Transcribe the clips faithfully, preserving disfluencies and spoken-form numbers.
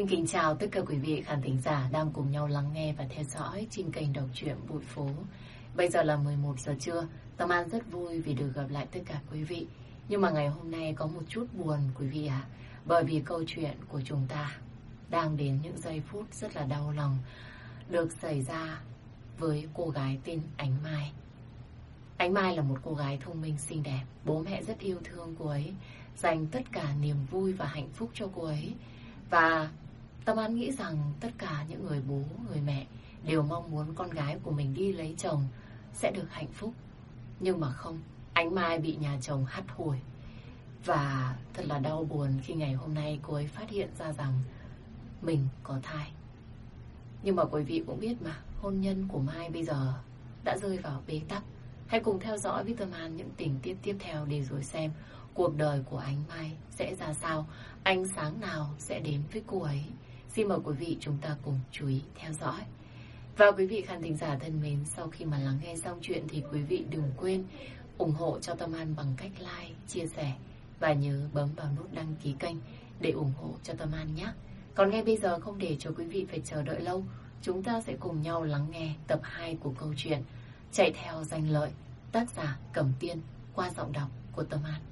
Xin kính chào tất cả quý vị khán thính giả đang cùng nhau lắng nghe và theo dõi trên kênh đọc truyện Bụi Phố. Bây giờ là mười một giờ trưa, Tâm An rất vui vì được gặp lại tất cả quý vị. Nhưng mà ngày hôm nay có một chút buồn quý vị ạ, bởi vì câu chuyện của chúng ta đang đến những giây phút rất là đau lòng, được xảy ra với cô gái tên Ánh Mai. Ánh Mai là một cô gái thông minh xinh đẹp, bố mẹ rất yêu thương cô ấy, dành tất cả niềm vui và hạnh phúc cho cô ấy. Và Tâm An nghĩ rằng tất cả những người bố, người mẹ đều mong muốn con gái của mình đi lấy chồng sẽ được hạnh phúc. Nhưng mà không, Ánh Mai bị nhà chồng hắt hủi. Và thật là đau buồn khi ngày hôm nay cô ấy phát hiện ra rằng mình có thai. Nhưng mà quý vị cũng biết mà, hôn nhân của Mai bây giờ đã rơi vào bế tắc. Hãy cùng theo dõi với Tâm An những tình tiết tiếp theo để rồi xem cuộc đời của Ánh Mai sẽ ra sao, ánh sáng nào sẽ đến với cô ấy. Xin mời quý vị chúng ta cùng chú ý theo dõi. Và quý vị khán thính giả thân mến, sau khi mà lắng nghe xong chuyện thì quý vị đừng quên ủng hộ cho Tâm An bằng cách like, chia sẻ và nhớ bấm vào nút đăng ký kênh để ủng hộ cho Tâm An nhé. Còn ngay bây giờ không để cho quý vị phải chờ đợi lâu, chúng ta sẽ cùng nhau lắng nghe tập hai của câu chuyện Chạy theo danh lợi, tác giả Cẩm Tiên, qua giọng đọc của Tâm An.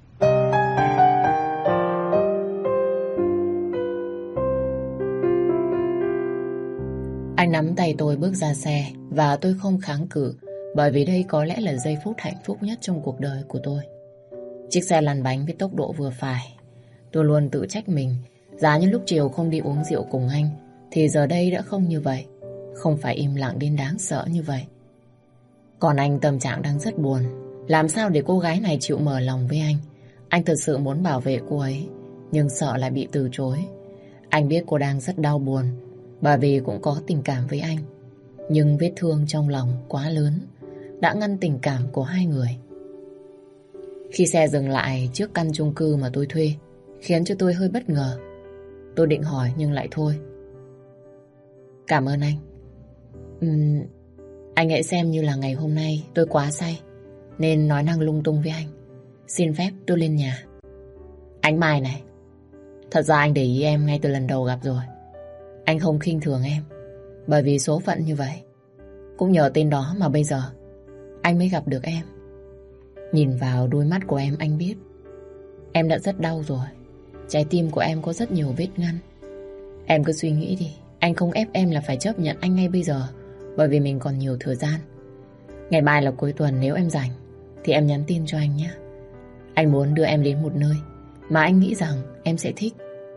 Anh nắm tay tôi bước ra xe và tôi không kháng cự, bởi vì đây có lẽ là giây phút hạnh phúc nhất trong cuộc đời của tôi. Chiếc xe lăn bánh với tốc độ vừa phải. Tôi luôn tự trách mình, giá như lúc chiều không đi uống rượu cùng anh thì giờ đây đã không như vậy, không phải im lặng đến đáng sợ như vậy. Còn anh tâm trạng đang rất buồn. Làm sao để cô gái này chịu mở lòng với anh? Anh thật sự muốn bảo vệ cô ấy, nhưng sợ lại bị từ chối. Anh biết cô đang rất đau buồn, bởi vì cũng có tình cảm với anh. Nhưng vết thương trong lòng quá lớn đã ngăn tình cảm của hai người. Khi xe dừng lại trước căn chung cư mà tôi thuê, khiến cho tôi hơi bất ngờ. Tôi định hỏi nhưng lại thôi. Cảm ơn anh. uhm, Anh hãy xem như là ngày hôm nay tôi quá say nên nói năng lung tung với anh. Xin phép tôi lên nhà. Ánh Mai này, thật ra anh để ý em ngay từ lần đầu gặp rồi. Anh không khinh thường em, bởi vì số phận như vậy. Cũng nhờ tên đó mà bây giờ anh mới gặp được em. Nhìn vào đôi mắt của em anh biết em đã rất đau rồi. Trái tim của em có rất nhiều vết ngăn. Em cứ suy nghĩ đi, anh không ép em là phải chấp nhận anh ngay bây giờ, bởi vì mình còn nhiều thời gian. Ngày mai là cuối tuần, nếu em rảnh thì em nhắn tin cho anh nhé. Anh muốn đưa em đến một nơi mà anh nghĩ rằng em sẽ thích.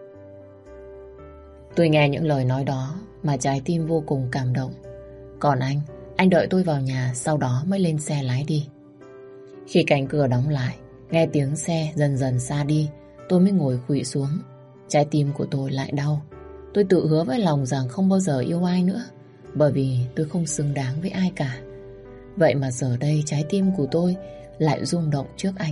Tôi nghe những lời nói đó mà trái tim vô cùng cảm động. Còn anh, anh đợi tôi vào nhà, sau đó mới lên xe lái đi. Khi cánh cửa đóng lại, nghe tiếng xe dần dần xa đi, tôi mới ngồi khuỵu xuống. Trái tim của tôi lại đau. Tôi tự hứa với lòng rằng không bao giờ yêu ai nữa, bởi vì tôi không xứng đáng với ai cả. Vậy mà giờ đây trái tim của tôi lại rung động trước anh.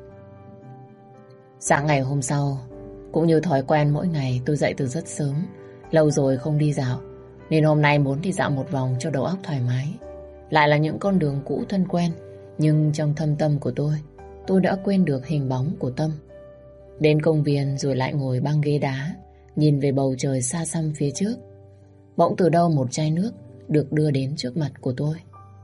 Sáng ngày hôm sau, cũng như thói quen mỗi ngày, tôi dậy từ rất sớm. Lâu rồi không đi dạo, nên hôm nay muốn đi dạo một vòng cho đầu óc thoải mái. Lại là những con đường cũ thân quen, nhưng trong thâm tâm của tôi, tôi đã quên được hình bóng của Tâm. Đến công viên rồi lại ngồi băng ghế đá, nhìn về bầu trời xa xăm phía trước. Bỗng từ đâu một chai nước được đưa đến trước mặt của tôi.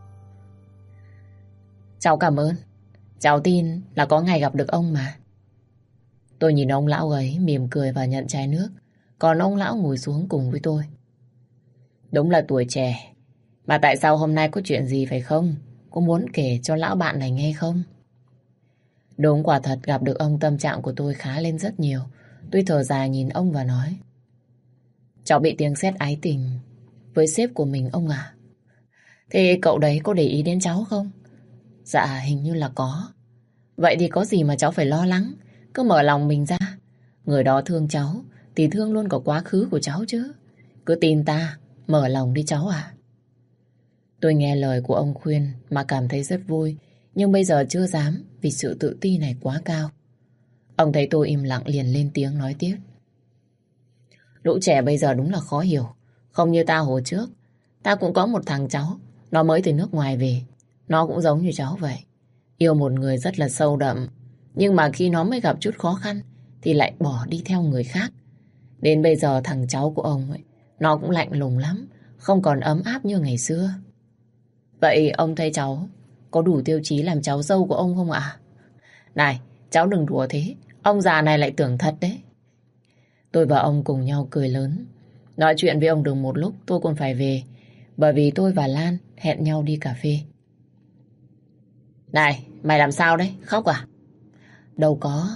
Cháu cảm ơn. Cháu tin là có ngày gặp được ông mà. Tôi nhìn ông lão ấy mỉm cười và nhận chai nước. Còn ông lão ngồi xuống cùng với tôi. Đúng là tuổi trẻ. Mà tại sao hôm nay có chuyện gì phải không? Có muốn kể cho lão bạn này nghe không? Đúng, quả thật gặp được ông tâm trạng của tôi khá lên rất nhiều. Tôi thở dài nhìn ông và nói. Cháu bị tiếng sét ái tình với sếp của mình ông à? Thế cậu đấy có để ý đến cháu không? Dạ hình như là có. Vậy thì có gì mà cháu phải lo lắng. Cứ mở lòng mình ra. Người đó thương cháu thì thương luôn cả quá khứ của cháu chứ. Cứ tin ta, mở lòng đi cháu à. Tôi nghe lời của ông khuyên mà cảm thấy rất vui. Nhưng bây giờ chưa dám vì sự tự ti này quá cao. Ông thấy tôi im lặng liền lên tiếng nói tiếp. Lũ trẻ bây giờ đúng là khó hiểu. Không như ta hồi trước. Ta cũng có một thằng cháu, nó mới từ nước ngoài về. Nó cũng giống như cháu vậy. Yêu một người rất là sâu đậm. Nhưng mà khi nó mới gặp chút khó khăn thì lại bỏ đi theo người khác. Đến bây giờ thằng cháu của ông ấy, nó cũng lạnh lùng lắm, không còn ấm áp như ngày xưa. Vậy ông thấy cháu có đủ tiêu chí làm cháu dâu của ông không ạ? Này, cháu đừng đùa thế, ông già này lại tưởng thật đấy. Tôi và ông cùng nhau cười lớn. Nói chuyện với ông được một lúc tôi còn phải về, bởi vì tôi và Lan hẹn nhau đi cà phê. Này, mày làm sao đấy? Khóc à? Đâu có.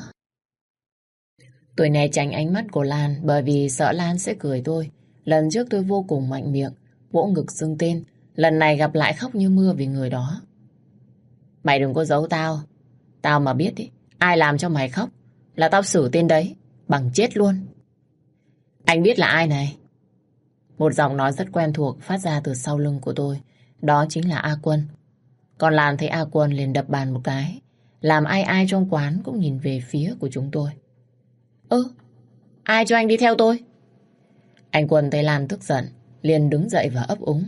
Tôi né tránh ánh mắt của Lan bởi vì sợ Lan sẽ cười tôi. Lần trước tôi vô cùng mạnh miệng, vỗ ngực xưng tên. Lần này gặp lại khóc như mưa vì người đó. Mày đừng có giấu tao. Tao mà biết ý, ai làm cho mày khóc là tao xử tên đấy bằng chết luôn. Anh biết là ai này? Một giọng nói rất quen thuộc phát ra từ sau lưng của tôi. Đó chính là A Quân. Còn Lan thấy A Quân liền đập bàn một cái, làm ai ai trong quán cũng nhìn về phía của chúng tôi. Ơ, ai cho anh đi theo tôi? Anh Quân thấy Lan tức giận, liền đứng dậy và ấp úng.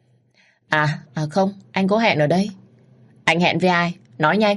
À, à không, anh có hẹn ở đây. Anh hẹn với ai? Nói nhanh.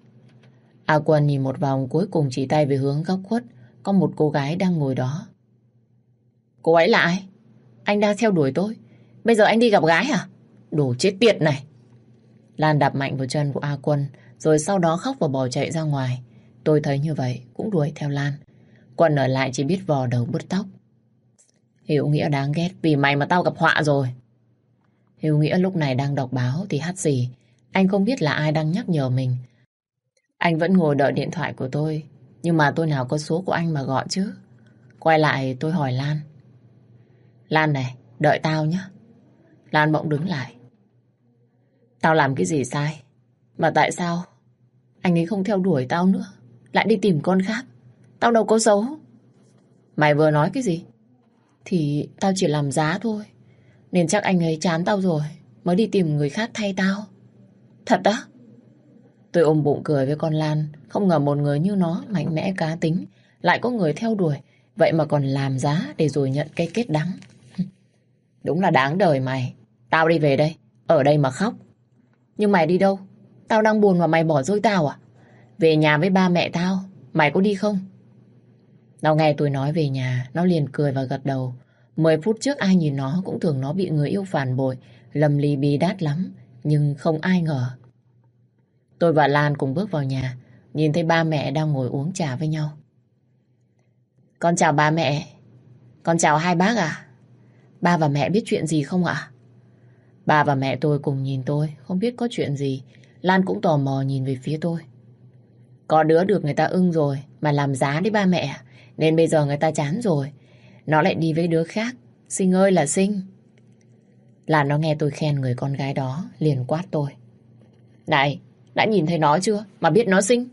A Quân nhìn một vòng cuối cùng chỉ tay về hướng góc khuất, có một cô gái đang ngồi đó. Cô ấy là ai? Anh đang theo đuổi tôi, bây giờ anh đi gặp gái à? Đồ chết tiệt này. Lan đạp mạnh vào chân của A Quân, rồi sau đó khóc và bỏ chạy ra ngoài. Tôi thấy như vậy cũng đuổi theo Lan. Quân ở lại chỉ biết vò đầu bứt tóc. Hiểu Nghĩa đáng ghét, vì mày mà tao gặp họa rồi. Hiểu Nghĩa lúc này đang đọc báo thì hắt xì. Anh không biết là ai đang nhắc nhở mình. Anh vẫn ngồi đợi điện thoại của tôi, nhưng mà tôi nào có số của anh mà gọi chứ. Quay lại tôi hỏi Lan. Lan này, đợi tao nhé. Lan bỗng đứng lại. Tao làm cái gì sai? Mà tại sao anh ấy không theo đuổi tao nữa, lại đi tìm con khác? Tao đâu có xấu. Mày vừa nói cái gì? Thì tao chỉ làm giá thôi, nên chắc anh ấy chán tao rồi mới đi tìm người khác thay tao. Thật á? Tôi ôm bụng cười với con Lan. Không ngờ một người như nó mạnh mẽ cá tính, lại có người theo đuổi, vậy mà còn làm giá để rồi nhận cái kết đắng. Đúng là đáng đời mày. Tao đi về đây, ở đây mà khóc. Nhưng mày đi đâu? Tao đang buồn mà mày bỏ rơi tao à? Về nhà với ba mẹ tao, mày có đi không? Nó nghe tôi nói về nhà, nó liền cười và gật đầu. Mười phút trước ai nhìn nó cũng tưởng nó bị người yêu phản bội, lầm lì bi đát lắm, nhưng không ai ngờ. Tôi và Lan cùng bước vào nhà, nhìn thấy ba mẹ đang ngồi uống trà với nhau. Con chào ba mẹ. Con chào hai bác à? Ba và mẹ biết chuyện gì không ạ? Ba và mẹ tôi cùng nhìn tôi, không biết có chuyện gì. Lan cũng tò mò nhìn về phía tôi. Có đứa được người ta ưng rồi mà làm giá đấy ba mẹ, nên bây giờ người ta chán rồi, nó lại đi với đứa khác. Xinh ơi là xinh. Lan nó nghe tôi khen người con gái đó, liền quát tôi. Này, đã nhìn thấy nó chưa mà biết nó xinh?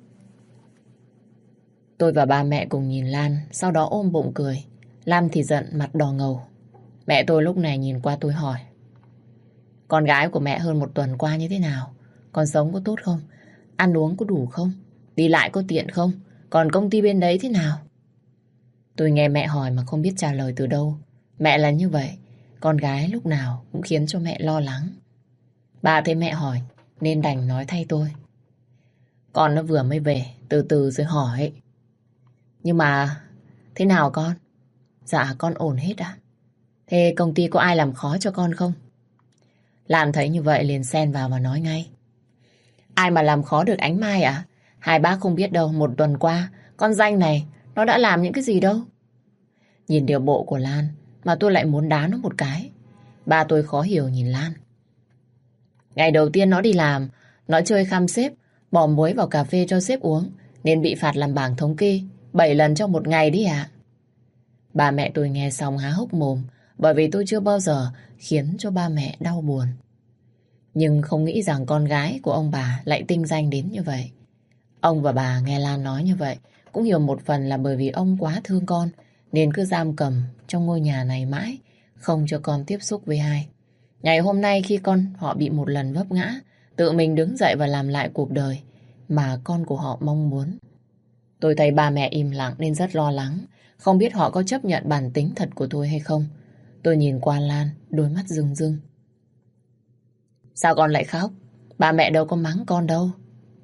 Tôi và ba mẹ cùng nhìn Lan, sau đó ôm bụng cười. Lan thì giận, mặt đỏ ngầu. Mẹ tôi lúc này nhìn qua tôi hỏi. Con gái của mẹ hơn một tuần qua như thế nào? Con sống có tốt không? Ăn uống có đủ không? Đi lại có tiện không? Còn công ty bên đấy thế nào? Tôi nghe mẹ hỏi mà không biết trả lời từ đâu. Mẹ là như vậy, con gái lúc nào cũng khiến cho mẹ lo lắng. Bà thấy mẹ hỏi nên đành nói thay tôi. Con nó vừa mới về, từ từ rồi hỏi. Nhưng mà thế nào con? Dạ con ổn hết ạ. Thế công ty có ai làm khó cho con không? Lan thấy như vậy liền xen vào và nói ngay. Ai mà làm khó được Ánh Mai à? Hai bác không biết đâu, một tuần qua con danh này nó đã làm những cái gì đâu. Nhìn điều bộ của Lan mà tôi lại muốn đá nó một cái. Ba tôi khó hiểu nhìn Lan. Ngày đầu tiên nó đi làm, nó chơi khăm sếp, bỏ muối vào cà phê cho sếp uống, nên bị phạt làm bảng thống kê bảy lần trong một ngày đấy ạ. Ba mẹ tôi nghe xong há hốc mồm, bởi vì tôi chưa bao giờ khiến cho ba mẹ đau buồn. Nhưng không nghĩ rằng con gái của ông bà lại tinh danh đến như vậy. Ông và bà nghe Lan nói như vậy cũng hiểu một phần là bởi vì ông quá thương con, nên cứ giam cầm trong ngôi nhà này mãi, không cho con tiếp xúc với ai. Ngày hôm nay khi con họ bị một lần vấp ngã, tự mình đứng dậy và làm lại cuộc đời mà con của họ mong muốn. Tôi thấy ba mẹ im lặng nên rất lo lắng, không biết họ có chấp nhận bản tính thật của tôi hay không. Tôi nhìn qua Lan, đôi mắt rưng rưng. Sao con lại khóc? Ba mẹ đâu có mắng con đâu.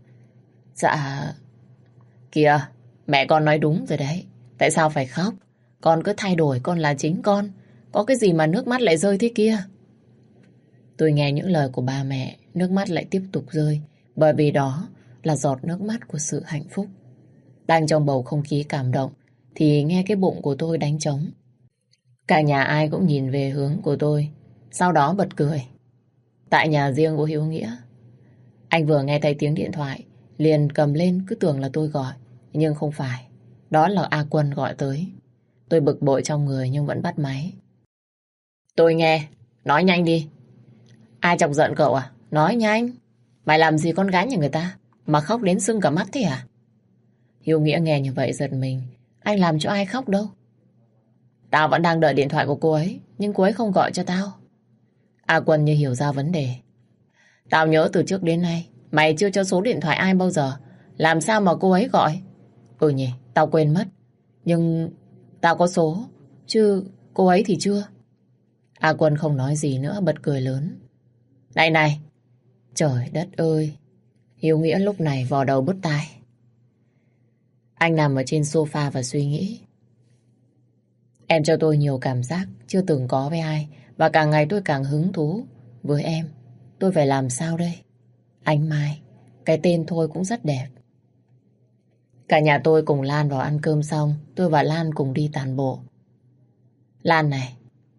Dạ... Kìa, mẹ con nói đúng rồi đấy. Tại sao phải khóc? Con cứ thay đổi, con là chính con. Có cái gì mà nước mắt lại rơi thế kia? Tôi nghe những lời của ba mẹ, nước mắt lại tiếp tục rơi. Bởi vì đó là giọt nước mắt của sự hạnh phúc. Đang trong bầu không khí cảm động, thì nghe cái bụng của tôi đánh trống. Cả nhà ai cũng nhìn về hướng của tôi, sau đó bật cười. Tại nhà riêng của Hiếu Nghĩa, anh vừa nghe thấy tiếng điện thoại, liền cầm lên cứ tưởng là tôi gọi. Nhưng không phải, đó là A Quân gọi tới. Tôi bực bội trong người nhưng vẫn bắt máy. Tôi nghe, nói nhanh đi. Ai chọc giận cậu à? Nói nhanh. Mày làm gì con gái nhà người ta mà khóc đến sưng cả mắt thế à? Hiếu Nghĩa nghe như vậy giật mình. Anh làm cho ai khóc đâu. Tao vẫn đang đợi điện thoại của cô ấy, nhưng cô ấy không gọi cho tao. A Quân như hiểu ra vấn đề. Tao nhớ từ trước đến nay mày chưa cho số điện thoại ai bao giờ. Làm sao mà cô ấy gọi? Ừ nhỉ, tao quên mất. Nhưng tao có số, chứ cô ấy thì chưa. A Quân không nói gì nữa, bật cười lớn. Này này, trời đất ơi. Hiếu Nghĩa lúc này vò đầu bứt tai. Anh nằm ở trên sofa và suy nghĩ. Em cho tôi nhiều cảm giác chưa từng có với ai, và càng ngày tôi càng hứng thú với em. Tôi phải làm sao đây? Anh Mai, cái tên thôi cũng rất đẹp. Cả nhà tôi cùng Lan vào ăn cơm xong, tôi và Lan cùng đi tản bộ. Lan này,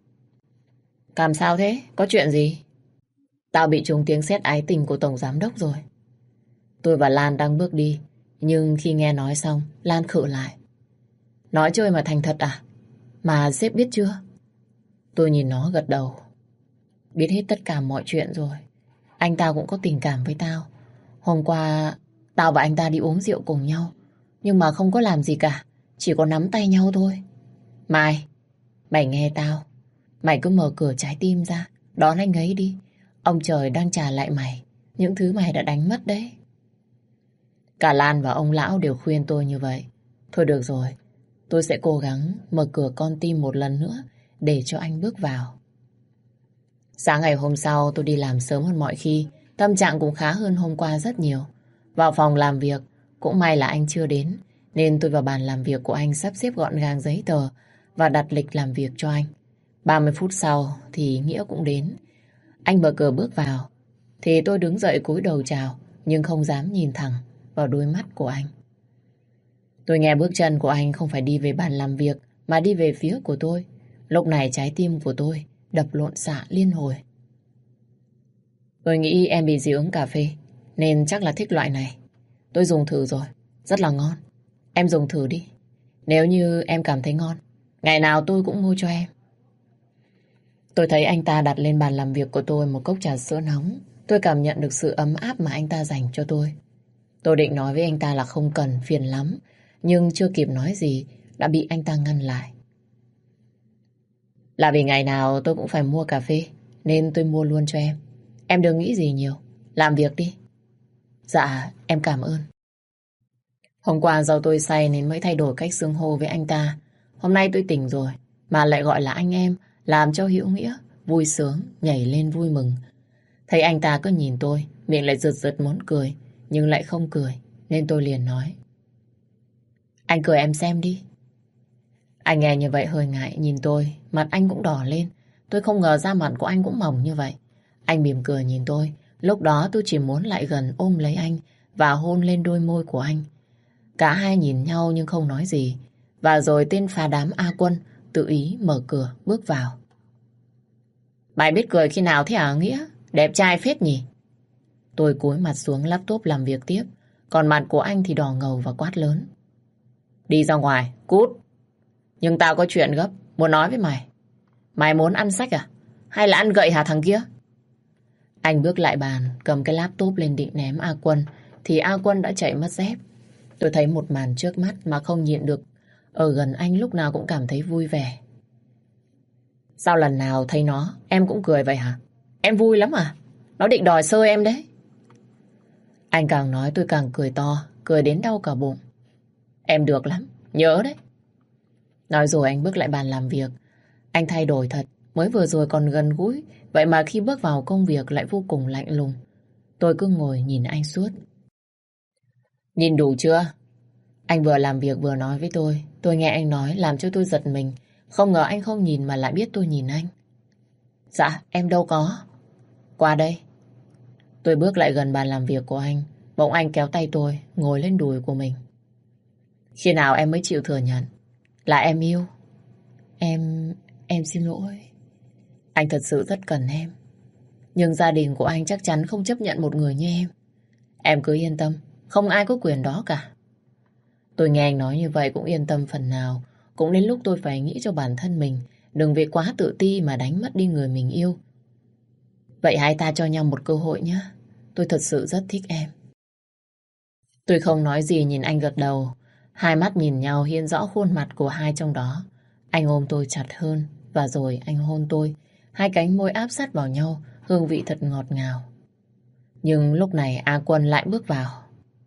làm sao thế? Có chuyện gì? Tao bị trúng tiếng sét ái tình của Tổng Giám Đốc rồi. Tôi và Lan đang bước đi, nhưng khi nghe nói xong, Lan khựng lại. Nói chơi mà thành thật à? Mà sếp biết chưa? Tôi nhìn nó gật đầu. Biết hết tất cả mọi chuyện rồi. Anh ta cũng có tình cảm với tao. Hôm qua, tao và anh ta đi uống rượu cùng nhau. Nhưng mà không có làm gì cả. Chỉ có nắm tay nhau thôi. Mai, mày nghe tao. Mày cứ mở cửa trái tim ra, đón anh ấy đi. Ông trời đang trả lại mày những thứ mày đã đánh mất đấy. Cả Lan và ông lão đều khuyên tôi như vậy. Thôi được rồi, tôi sẽ cố gắng mở cửa con tim một lần nữa để cho anh bước vào. Sáng ngày hôm sau tôi đi làm sớm hơn mọi khi. Tâm trạng cũng khá hơn hôm qua rất nhiều. Vào phòng làm việc, cũng may là anh chưa đến, nên tôi vào bàn làm việc của anh sắp xếp gọn gàng giấy tờ và đặt lịch làm việc cho anh. ba mươi phút sau thì Nghĩa cũng đến. Anh mở cửa bước vào thì tôi đứng dậy cúi đầu chào, nhưng không dám nhìn thẳng vào đôi mắt của anh. Tôi nghe bước chân của anh không phải đi về bàn làm việc mà đi về phía của tôi. Lúc này trái tim của tôi đập lộn xạ liên hồi. Tôi nghĩ em bị dị ứng cà phê nên chắc là thích loại này. Tôi dùng thử rồi, rất là ngon. Em dùng thử đi. Nếu như em cảm thấy ngon, ngày nào tôi cũng mua cho em. Tôi thấy anh ta đặt lên bàn làm việc của tôi một cốc trà sữa nóng. Tôi cảm nhận được sự ấm áp mà anh ta dành cho tôi. Tôi định nói với anh ta là không cần, phiền lắm. Nhưng chưa kịp nói gì đã bị anh ta ngăn lại. Là vì ngày nào tôi cũng phải mua cà phê nên tôi mua luôn cho em. Em đừng nghĩ gì nhiều, làm việc đi. Dạ, em cảm ơn. Hôm qua do tôi say nên mới thay đổi cách xưng hô với anh ta. Hôm nay tôi tỉnh rồi mà lại gọi là anh em, làm cho Hữu Nghĩa vui sướng, nhảy lên vui mừng. Thấy anh ta cứ nhìn tôi, miệng lại giật giật muốn cười, nhưng lại không cười, nên tôi liền nói. Anh cười em xem đi. Anh nghe như vậy hơi ngại nhìn tôi, mặt anh cũng đỏ lên. Tôi không ngờ da mặt của anh cũng mỏng như vậy. Anh mỉm cười nhìn tôi, lúc đó tôi chỉ muốn lại gần ôm lấy anh và hôn lên đôi môi của anh. Cả hai nhìn nhau nhưng không nói gì. Và rồi tên phá đám A Quân tự ý mở cửa bước vào. Mày biết cười khi nào thế hả Nghĩa? Đẹp trai phết nhỉ? Tôi cúi mặt xuống laptop làm việc tiếp. Còn mặt của anh thì đỏ ngầu và quát lớn. Đi ra ngoài, cút. Nhưng tao có chuyện gấp, muốn nói với mày. Mày muốn ăn sách à? Hay là ăn gậy hả thằng kia? Anh bước lại bàn, cầm cái laptop lên định ném A Quân, thì A Quân đã chạy mất dép. Tôi thấy một màn trước mắt mà không nhịn được. Ở gần anh lúc nào cũng cảm thấy vui vẻ. Sao lần nào thấy nó, em cũng cười vậy hả? Em vui lắm à? Nó định đòi xơi em đấy. Anh càng nói tôi càng cười to, cười đến đau cả bụng. Em được lắm, nhớ đấy. Nói rồi anh bước lại bàn làm việc. Anh thay đổi thật, mới vừa rồi còn gần gũi, vậy mà khi bước vào công việc lại vô cùng lạnh lùng. Tôi cứ ngồi nhìn anh suốt. Nhìn đủ chưa? Anh vừa làm việc vừa nói với tôi. Tôi nghe anh nói làm cho tôi giật mình. Không ngờ anh không nhìn mà lại biết tôi nhìn anh. Dạ, em đâu có. Qua đây. Tôi bước lại gần bàn làm việc của anh. Bỗng anh kéo tay tôi, ngồi lên đùi của mình. Khi nào em mới chịu thừa nhận là em yêu? Em... em xin lỗi. Anh thật sự rất cần em. Nhưng gia đình của anh chắc chắn không chấp nhận một người như em. Em cứ yên tâm, không ai có quyền đó cả. Tôi nghe anh nói như vậy cũng yên tâm phần nào. Cũng đến lúc tôi phải nghĩ cho bản thân mình, đừng vì quá tự ti mà đánh mất đi người mình yêu. Vậy hai ta cho nhau một cơ hội nhé. Tôi thật sự rất thích em. Tôi không nói gì, nhìn anh gật đầu. Hai mắt nhìn nhau hiện rõ khuôn mặt của hai trong đó. Anh ôm tôi chặt hơn và rồi anh hôn tôi. Hai cánh môi áp sát vào nhau, hương vị thật ngọt ngào. Nhưng lúc này A Quân lại bước vào.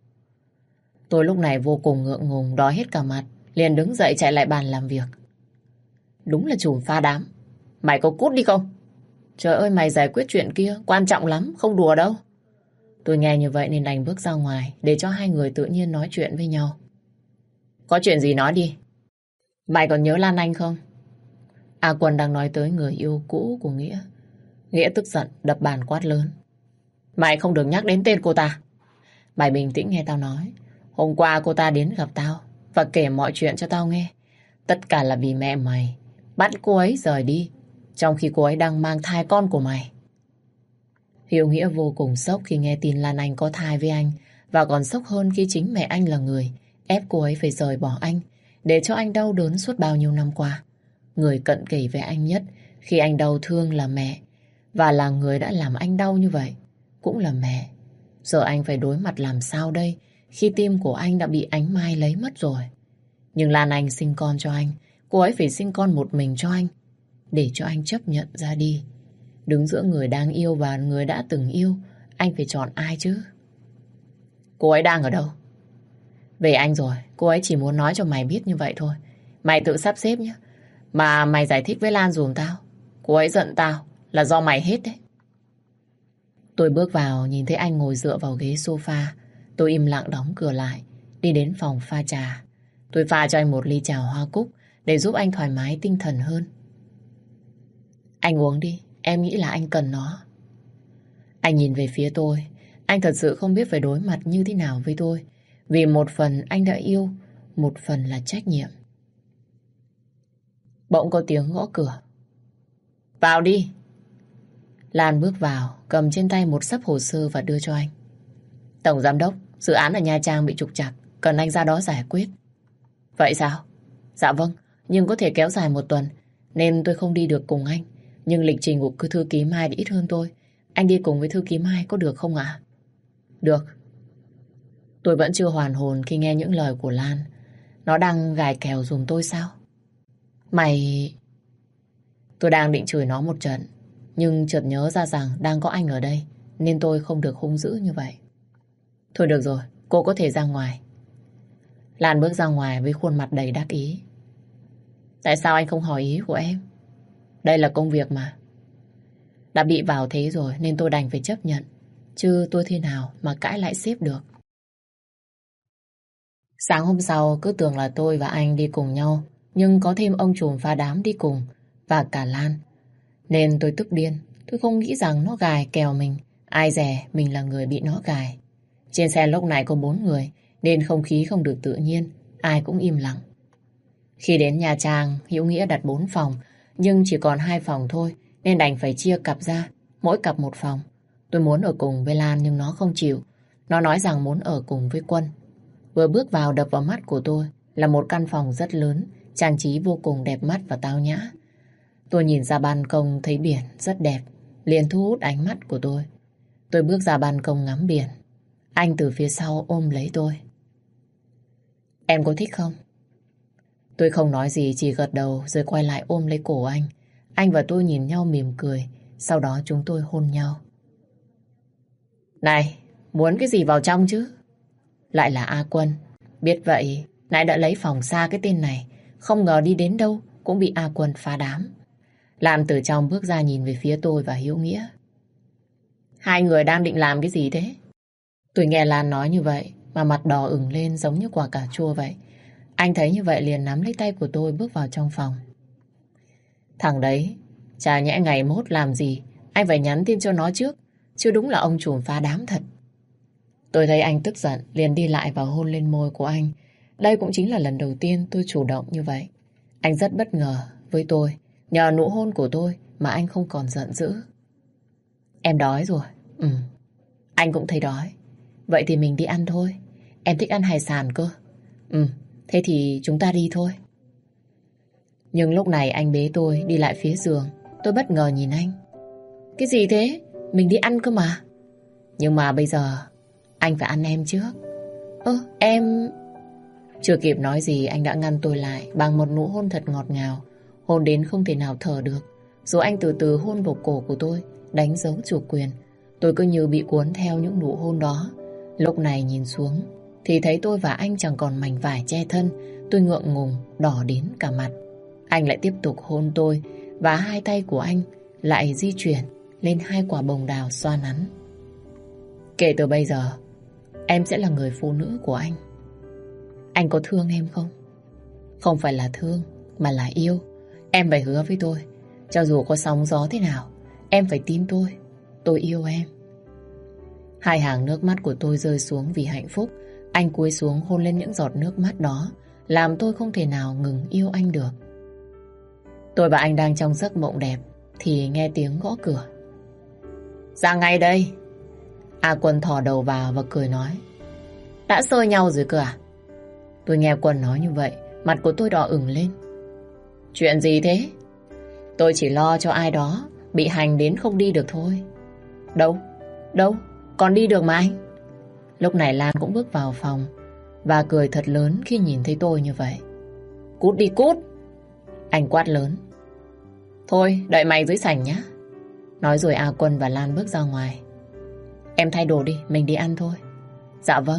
Tôi lúc này vô cùng ngượng ngùng, đói hết cả mặt, liền đứng dậy chạy lại bàn làm việc. Đúng là trùm pha đám. Mày có cút đi không? Trời ơi, mày giải quyết chuyện kia quan trọng lắm, không đùa đâu. Tôi nghe như vậy nên đành bước ra ngoài để cho hai người tự nhiên nói chuyện với nhau. Có chuyện gì nói đi. Mày còn nhớ Lan Anh không? A Quân đang nói tới người yêu cũ của Nghĩa. Nghĩa tức giận đập bàn quát lớn. Mày không được nhắc đến tên cô ta. Mày bình tĩnh nghe tao nói. Hôm qua cô ta đến gặp tao và kể mọi chuyện cho tao nghe. Tất cả là vì mẹ mày bắt cô ấy rời đi, trong khi cô ấy đang mang thai con của mày. Hiểu Nghĩa vô cùng sốc khi nghe tin Lan Anh có thai với anh, và còn sốc hơn khi chính mẹ anh là người ép cô ấy phải rời bỏ anh, để cho anh đau đớn suốt bao nhiêu năm qua. Người cận kề với anh nhất khi anh đau thương là mẹ, và là người đã làm anh đau như vậy cũng là mẹ. Giờ anh phải đối mặt làm sao đây khi tim của anh đã bị ánh mai lấy mất rồi. Nhưng Lan Anh sinh con cho anh, cô ấy phải sinh con một mình cho anh, để cho anh chấp nhận ra đi. Đứng giữa người đang yêu và người đã từng yêu, anh phải chọn ai chứ? Cô ấy đang ở đâu? Về anh rồi, cô ấy chỉ muốn nói cho mày biết như vậy thôi. Mày tự sắp xếp nhé. Mà mày giải thích với Lan dùm tao. Cô ấy giận tao là do mày hết đấy. Tôi bước vào nhìn thấy anh ngồi dựa vào ghế sofa. Tôi im lặng đóng cửa lại, đi đến phòng pha trà. Tôi pha cho anh một ly trà hoa cúc để giúp anh thoải mái tinh thần hơn. Anh uống đi, em nghĩ là anh cần nó. Anh nhìn về phía tôi. Anh thật sự không biết phải đối mặt như thế nào với tôi. Vì một phần anh đã yêu, một phần là trách nhiệm. Bỗng có tiếng gõ cửa. Vào đi. Lan bước vào, cầm trên tay một xấp hồ sơ và đưa cho anh. Tổng giám đốc, dự án ở Nha Trang bị trục trặc, cần anh ra đó giải quyết. Vậy sao? Dạ vâng, nhưng có thể kéo dài một tuần, nên tôi không đi được cùng anh. Nhưng lịch trình của thư ký Mai ít hơn tôi. Anh đi cùng với thư ký Mai có được không ạ? Được. Tôi vẫn chưa hoàn hồn khi nghe những lời của Lan. Nó đang gài kèo dùm tôi sao? Mày... Tôi đang định chửi nó một trận, nhưng chợt nhớ ra rằng đang có anh ở đây, nên tôi không được hung dữ như vậy. Thôi được rồi, cô có thể ra ngoài. Lan bước ra ngoài với khuôn mặt đầy đắc ý. Tại sao anh không hỏi ý của em? Đây là công việc mà. Đã bị vào thế rồi nên tôi đành phải chấp nhận. Chứ tôi thế nào mà cãi lại sếp được. Sáng hôm sau cứ tưởng là tôi và anh đi cùng nhau, nhưng có thêm ông trùm phá đám đi cùng và cả Lan. Nên tôi tức điên. Tôi không nghĩ rằng nó gài kèo mình. Ai dè mình là người bị nó gài. Trên xe lúc này có bốn người nên không khí không được tự nhiên. Ai cũng im lặng. Khi đến Nha Trang, Hiếu Nghĩa đặt bốn phòng, nhưng chỉ còn hai phòng thôi nên đành phải chia cặp ra, mỗi cặp một phòng. Tôi muốn ở cùng với Lan nhưng nó không chịu. Nó nói rằng muốn ở cùng với Quân. Vừa bước vào đập vào mắt của tôi là một căn phòng rất lớn, trang trí vô cùng đẹp mắt và tao nhã. Tôi nhìn ra ban công thấy biển rất đẹp, liền thu hút ánh mắt của tôi. Tôi bước ra ban công ngắm biển. Anh từ phía sau ôm lấy tôi. Em có thích không? Tôi không nói gì, chỉ gật đầu rồi quay lại ôm lấy cổ anh. Anh và tôi nhìn nhau mỉm cười, sau đó chúng tôi hôn nhau. Này, muốn cái gì vào trong chứ? Lại là A Quân. Biết vậy, nãy đã lấy phòng xa cái tên này. Không ngờ đi đến đâu cũng bị A Quân phá đám. Lan từ trong bước ra nhìn về phía tôi và Hiếu Nghĩa. Hai người đang định làm cái gì thế? Tôi nghe Lan nói như vậy mà mặt đỏ ửng lên giống như quả cà chua vậy. Anh thấy như vậy liền nắm lấy tay của tôi bước vào trong phòng. Thằng đấy, chả nhẽ ngày mốt làm gì, anh phải nhắn tin cho nó trước, chứ đúng là ông trùm phá đám thật. Tôi thấy anh tức giận, liền đi lại và hôn lên môi của anh. Đây cũng chính là lần đầu tiên tôi chủ động như vậy. Anh rất bất ngờ với tôi, nhờ nụ hôn của tôi mà anh không còn giận dữ. Em đói rồi. Ừ, anh cũng thấy đói. Vậy thì mình đi ăn thôi. Em thích ăn hải sản cơ. Ừ, thế thì chúng ta đi thôi. Nhưng lúc này anh bế tôi đi lại phía giường. Tôi bất ngờ nhìn anh. Cái gì thế? Mình đi ăn cơ mà. Nhưng mà bây giờ anh phải ăn em trước. Ơ, em... Chưa kịp nói gì anh đã ngăn tôi lại bằng một nụ hôn thật ngọt ngào. Hôn đến không thể nào thở được. Rồi anh từ từ hôn vào cổ của tôi, đánh dấu chủ quyền. Tôi cứ như bị cuốn theo những nụ hôn đó. Lúc này nhìn xuống thì thấy tôi và anh chẳng còn mảnh vải che thân. Tôi ngượng ngùng, đỏ đến cả mặt. Anh lại tiếp tục hôn tôi, và hai tay của anh lại di chuyển lên hai quả bồng đào xoa nắn. Kể từ bây giờ, em sẽ là người phụ nữ của anh. Anh có thương em không? Không phải là thương, mà là yêu. Em phải hứa với tôi, cho dù có sóng gió thế nào, em phải tin tôi. Tôi yêu em. Hai hàng nước mắt của tôi rơi xuống vì hạnh phúc. Anh cúi xuống hôn lên những giọt nước mắt đó, làm tôi không thể nào ngừng yêu anh được. Tôi và anh đang trong giấc mộng đẹp thì nghe tiếng gõ cửa. Ra ngay đây. A Quân thò đầu vào và cười nói. Đã xơi nhau rồi cơ à? Tôi nghe Quân nói như vậy, mặt của tôi đỏ ửng lên. Chuyện gì thế? Tôi chỉ lo cho ai đó bị hành đến không đi được thôi. Đâu? Đâu? Còn đi được mà anh. Lúc này Lan cũng bước vào phòng và cười thật lớn khi nhìn thấy tôi như vậy. Cút đi cút. Anh quát lớn. Thôi đợi mày dưới sảnh nhé. Nói rồi A Quân và Lan bước ra ngoài. Em thay đồ đi, mình đi ăn thôi. Dạ vâng.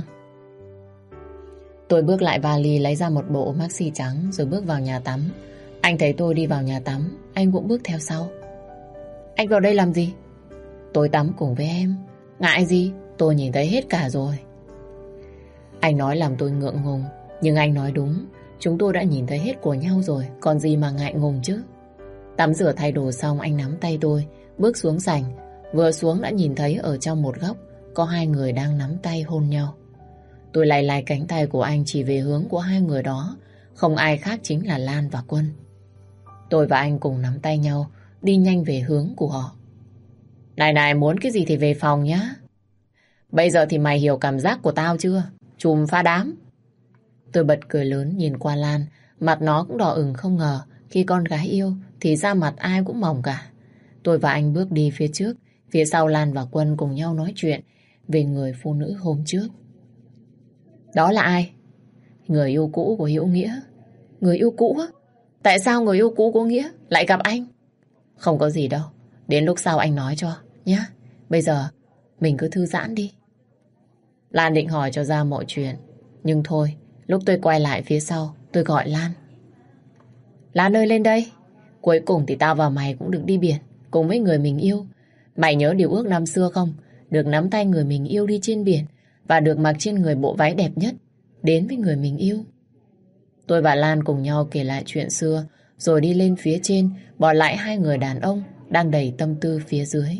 Tôi bước lại vali lấy ra một bộ maxi trắng rồi bước vào nhà tắm. Anh thấy tôi đi vào nhà tắm, anh cũng bước theo sau. Anh vào đây làm gì? Tôi tắm cùng với em. Ngại gì? Tôi nhìn thấy hết cả rồi. Anh nói làm tôi ngượng ngùng, nhưng anh nói đúng. Chúng tôi đã nhìn thấy hết của nhau rồi, còn gì mà ngại ngùng chứ. Tắm rửa thay đồ xong anh nắm tay tôi, bước xuống sảnh. Vừa xuống đã nhìn thấy ở trong một góc có hai người đang nắm tay hôn nhau. Tôi lay lay cánh tay của anh chỉ về hướng của hai người đó. Không ai khác chính là Lan và Quân. Tôi và anh cùng nắm tay nhau, đi nhanh về hướng của họ. Này này, muốn cái gì thì về phòng nhá. Bây giờ thì mày hiểu cảm giác của tao chưa? Chùm phá đám. Tôi bật cười lớn nhìn qua Lan. Mặt nó cũng đỏ ửng, không ngờ khi con gái yêu thì da mặt ai cũng mỏng cả. Tôi và anh bước đi phía trước. Phía sau Lan và Quân cùng nhau nói chuyện về người phụ nữ hôm trước. Đó là ai? Người yêu cũ của Hiễu Nghĩa. Người yêu cũ á? Tại sao người yêu cũ của Nghĩa lại gặp anh? Không có gì đâu. Đến lúc sau anh nói cho nhé. Bây giờ mình cứ thư giãn đi. Lan định hỏi cho ra mọi chuyện. Nhưng thôi, lúc tôi quay lại phía sau, tôi gọi Lan. Lan ơi, lên đây. Cuối cùng thì tao và mày cũng được đi biển cùng với người mình yêu. Mày nhớ điều ước năm xưa không? Được nắm tay người mình yêu đi trên biển và được mặc trên người bộ váy đẹp nhất đến với người mình yêu. Tôi và Lan cùng nhau kể lại chuyện xưa rồi đi lên phía trên, bỏ lại hai người đàn ông đang đầy tâm tư phía dưới.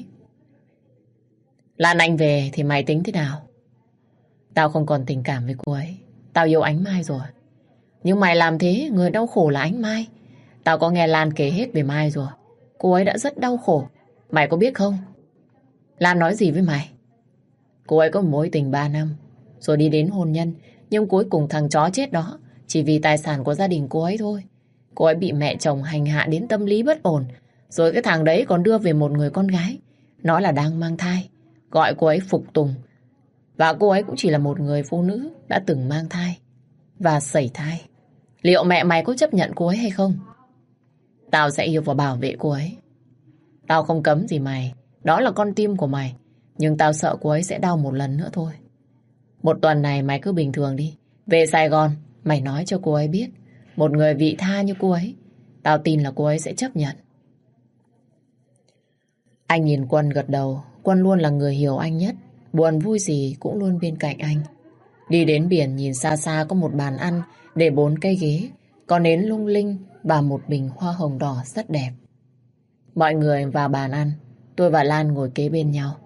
Lan, anh về thì mày tính thế nào? Tao không còn tình cảm với cô ấy. Tao yêu Ánh Mai rồi. Nhưng mày làm thế, người đau khổ là Ánh Mai. Tao có nghe Lan kể hết về Mai rồi. Cô ấy đã rất đau khổ. Mày có biết không? Lan nói gì với mày? Cô ấy có một mối tình ba năm rồi đi đến hôn nhân. Nhưng cuối cùng thằng chó chết đó chỉ vì tài sản của gia đình cô ấy thôi. Cô ấy bị mẹ chồng hành hạ đến tâm lý bất ổn. Rồi cái thằng đấy còn đưa về một người con gái, nói là đang mang thai, gọi cô ấy phục tùng. Và cô ấy cũng chỉ là một người phụ nữ đã từng mang thai và sẩy thai. Liệu mẹ mày có chấp nhận cô ấy hay không? Tao sẽ yêu và bảo vệ cô ấy. Tao không cấm gì mày, đó là con tim của mày. Nhưng tao sợ cô ấy sẽ đau một lần nữa thôi. Một tuần này mày cứ bình thường đi. Về Sài Gòn, mày nói cho cô ấy biết. Một người vị tha như cô ấy, tao tin là cô ấy sẽ chấp nhận. Anh nhìn Quân gật đầu. Quân luôn là người hiểu anh nhất. Buồn vui gì cũng luôn bên cạnh anh. Đi đến biển nhìn xa xa có một bàn ăn để bốn cây ghế, có nến lung linh và một bình hoa hồng đỏ rất đẹp. Mọi người vào bàn ăn, tôi và Lan ngồi kế bên nhau.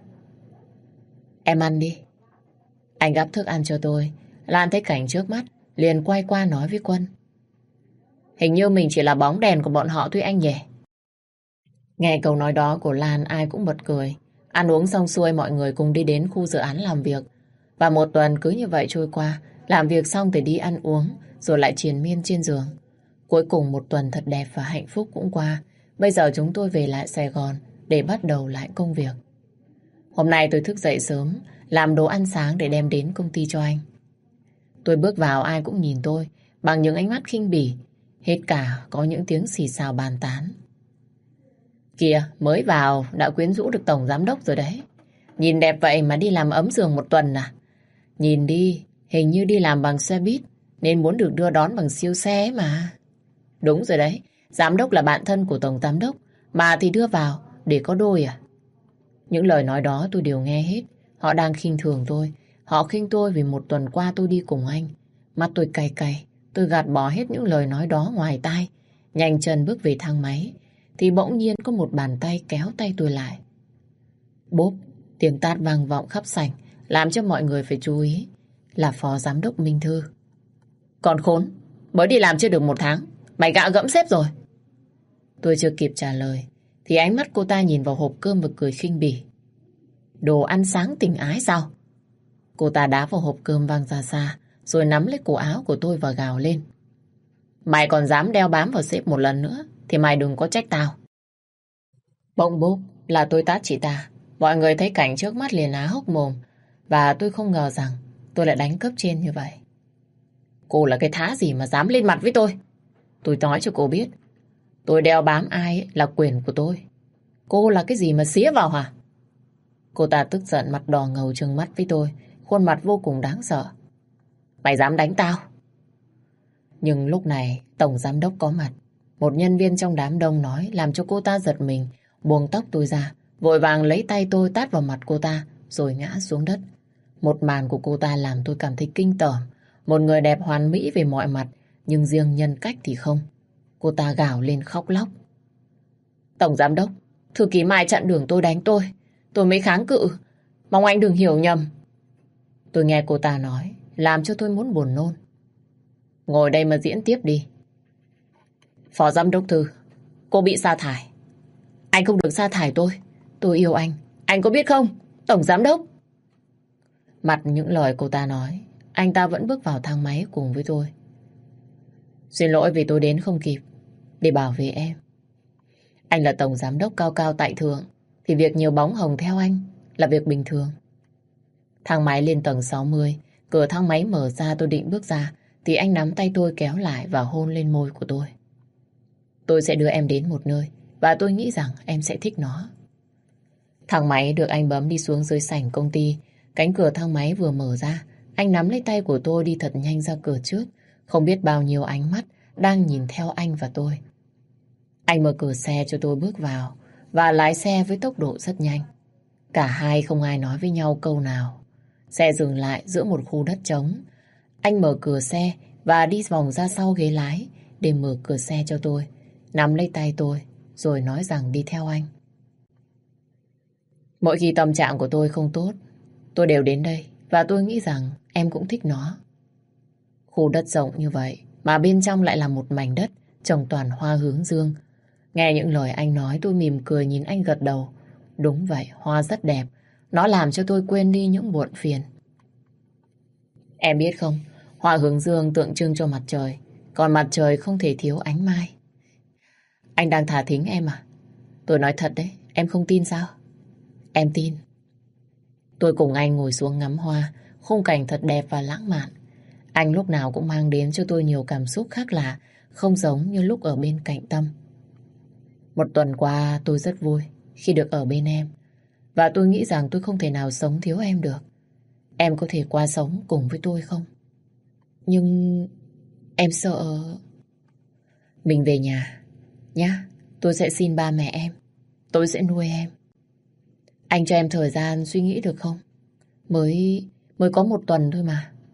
Em ăn đi. Anh gắp thức ăn cho tôi. Lan thấy cảnh trước mắt, liền quay qua nói với Quân. Hình như mình chỉ là bóng đèn của bọn họ thôi anh nhỉ? Nghe câu nói đó của Lan ai cũng bật cười. Ăn uống xong xuôi mọi người cùng đi đến khu dự án làm việc. Và một tuần cứ như vậy trôi qua, làm việc xong thì đi ăn uống, rồi lại triền miên trên giường. Cuối cùng một tuần thật đẹp và hạnh phúc cũng qua. Bây giờ chúng tôi về lại Sài Gòn để bắt đầu lại công việc. Hôm nay tôi thức dậy sớm, làm đồ ăn sáng để đem đến công ty cho anh. Tôi bước vào ai cũng nhìn tôi bằng những ánh mắt khinh bỉ. Hết cả có những tiếng xì xào bàn tán. Kìa, mới vào đã quyến rũ được tổng giám đốc rồi đấy. Nhìn đẹp vậy mà đi làm ấm giường một tuần à? Nhìn đi, hình như đi làm bằng xe buýt nên muốn được đưa đón bằng siêu xe ấy mà. Đúng rồi đấy, giám đốc là bạn thân của tổng giám đốc, mà thì đưa vào để có đôi à? Những lời nói đó tôi đều nghe hết. Họ đang khinh thường tôi. Họ khinh tôi vì một tuần qua tôi đi cùng anh. Mắt tôi cay cay, tôi gạt bỏ hết những lời nói đó ngoài tai. Nhanh chân bước về thang máy, thì bỗng nhiên có một bàn tay kéo tay tôi lại. Bốp, tiếng tát vang vọng khắp sảnh, làm cho mọi người phải chú ý. Là phó giám đốc Minh Thư. Còn khốn, mới đi làm chưa được một tháng, mày gạ gẫm sếp rồi. Tôi chưa kịp trả lời, thì ánh mắt cô ta nhìn vào hộp cơm và cười khinh bỉ. Đồ ăn sáng tình ái sao? Cô ta đá vào hộp cơm văng ra xa, rồi nắm lấy cổ áo của tôi và gào lên. Mày còn dám đeo bám vào sếp một lần nữa, thì mày đừng có trách tao. Bỗng bốp là tôi tát chị ta. Mọi người thấy cảnh trước mắt liền há hốc mồm. Và tôi không ngờ rằng tôi lại đánh cấp trên như vậy. Cô là cái thá gì mà dám lên mặt với tôi? Tôi nói cho cô biết, tôi đeo bám ai ấy là quyền của tôi. Cô là cái gì mà xía vào hả? Cô ta tức giận, mặt đỏ ngầu trừng mắt với tôi, khuôn mặt vô cùng đáng sợ. Mày dám đánh tao? Nhưng lúc này tổng giám đốc có mặt. Một nhân viên trong đám đông nói làm cho cô ta giật mình, buông tóc tôi ra, vội vàng lấy tay tôi tát vào mặt cô ta rồi ngã xuống đất. Một màn của cô ta làm tôi cảm thấy kinh tởm. Một người đẹp hoàn mỹ về mọi mặt, nhưng riêng nhân cách thì không. Cô ta gào lên khóc lóc. Tổng giám đốc, thư ký Mai chặn đường tôi đánh tôi. Tôi mới kháng cự. Mong anh đừng hiểu nhầm. Tôi nghe cô ta nói, làm cho tôi muốn buồn nôn. Ngồi đây mà diễn tiếp đi. Phó giám đốc Thư, cô bị sa thải. Anh không được sa thải tôi. Tôi yêu anh. Anh có biết không, tổng giám đốc? Mặt những lời cô ta nói, anh ta vẫn bước vào thang máy cùng với tôi. Xin lỗi vì tôi đến không kịp để bảo vệ em. Anh là tổng giám đốc cao cao tại thượng, thì việc nhiều bóng hồng theo anh là việc bình thường. Thang máy lên tầng sáu mươi, cửa thang máy mở ra, tôi định bước ra thì anh nắm tay tôi kéo lại và hôn lên môi của tôi. Tôi sẽ đưa em đến một nơi và tôi nghĩ rằng em sẽ thích nó. Thang máy được anh bấm đi xuống dưới sảnh công ty. Cánh cửa thang máy vừa mở ra, anh nắm lấy tay của tôi đi thật nhanh ra cửa trước. Không biết bao nhiêu ánh mắt đang nhìn theo anh và tôi. Anh mở cửa xe cho tôi bước vào và lái xe với tốc độ rất nhanh. Cả hai không ai nói với nhau câu nào. Xe dừng lại giữa một khu đất trống. Anh mở cửa xe và đi vòng ra sau ghế lái để mở cửa xe cho tôi, nắm lấy tay tôi rồi nói rằng đi theo anh. Mỗi khi tâm trạng của tôi không tốt, tôi đều đến đây và tôi nghĩ rằng em cũng thích nó. Khu đất rộng như vậy mà bên trong lại là một mảnh đất trồng toàn hoa hướng dương. Nghe những lời anh nói tôi mỉm cười nhìn anh gật đầu. Đúng vậy, hoa rất đẹp. Nó làm cho tôi quên đi những muộn phiền. Em biết không, hoa hướng dương tượng trưng cho mặt trời, còn mặt trời không thể thiếu ánh mai. Anh đang thả thính em à? Tôi nói thật đấy, em không tin sao? Em tin. Tôi cùng anh ngồi xuống ngắm hoa, khung cảnh thật đẹp và lãng mạn. Anh lúc nào cũng mang đến cho tôi nhiều cảm xúc khác lạ, không giống như lúc ở bên cạnh Tâm. Một tuần qua tôi rất vui khi được ở bên em, và tôi nghĩ rằng tôi không thể nào sống thiếu em được. Em có thể qua sống cùng với tôi không? Nhưng em sợ... Mình về nhà nhá. Tôi sẽ xin ba mẹ em. Tôi sẽ nuôi em. Anh cho em thời gian suy nghĩ được không? Mới mới có một tuần thôi mà.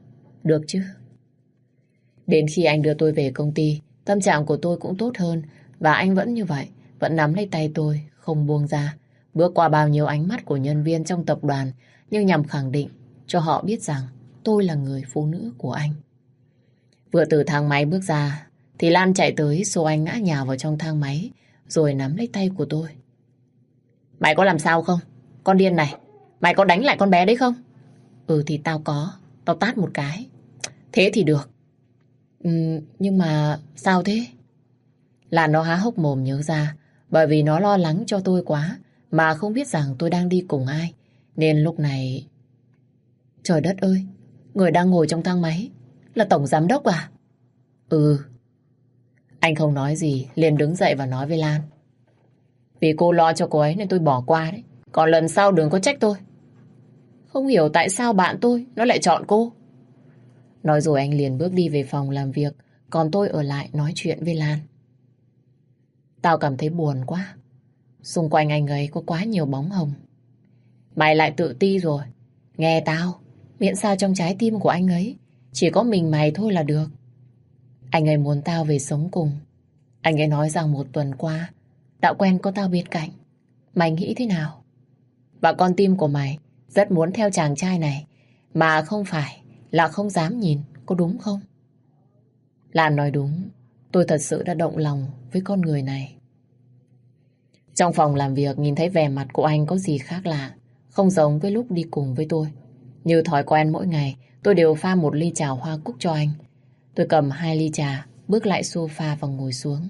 Được chứ. Đến khi anh đưa tôi về công ty, tâm trạng của tôi cũng tốt hơn và anh vẫn như vậy, vẫn nắm lấy tay tôi, không buông ra. Bước qua bao nhiêu ánh mắt của nhân viên trong tập đoàn nhưng nhằm khẳng định cho họ biết rằng tôi là người phụ nữ của anh. Vừa từ thang máy bước ra thì Lan chạy tới xô anh ngã nhào vào trong thang máy rồi nắm lấy tay của tôi. Mày có làm sao không? Con điên này, mày có đánh lại con bé đấy không? Ừ thì tao có, tao tát một cái. Thế thì được. Ừ, nhưng mà sao thế? Là nó há hốc mồm nhớ ra, bởi vì nó lo lắng cho tôi quá mà không biết rằng tôi đang đi cùng ai. Nên lúc này... Trời đất ơi, người đang ngồi trong thang máy là tổng giám đốc à? Ừ. Anh không nói gì, liền đứng dậy và nói với Lan. Vì cô lo cho cô ấy nên tôi bỏ qua đấy. Còn lần sau đừng có trách tôi. Không hiểu tại sao bạn tôi nó lại chọn cô. Nói rồi anh liền bước đi về phòng làm việc, còn tôi ở lại nói chuyện với Lan. Tao cảm thấy buồn quá. Xung quanh anh ấy có quá nhiều bóng hồng. Mày lại tự ti rồi. Nghe tao, miễn sao trong trái tim của anh ấy chỉ có mình mày thôi là được. Anh ấy muốn tao về sống cùng. Anh ấy nói rằng một tuần qua đã quen có tao bên cạnh. Mày nghĩ thế nào? Và con tim của mày rất muốn theo chàng trai này, mà không phải là không dám nhìn, có đúng không? Lan nói đúng, tôi thật sự đã động lòng với con người này. Trong phòng làm việc nhìn thấy vẻ mặt của anh có gì khác lạ, không giống với lúc đi cùng với tôi. Như thói quen mỗi ngày, tôi đều pha một ly trà hoa cúc cho anh. Tôi cầm hai ly trà, bước lại sofa và ngồi xuống.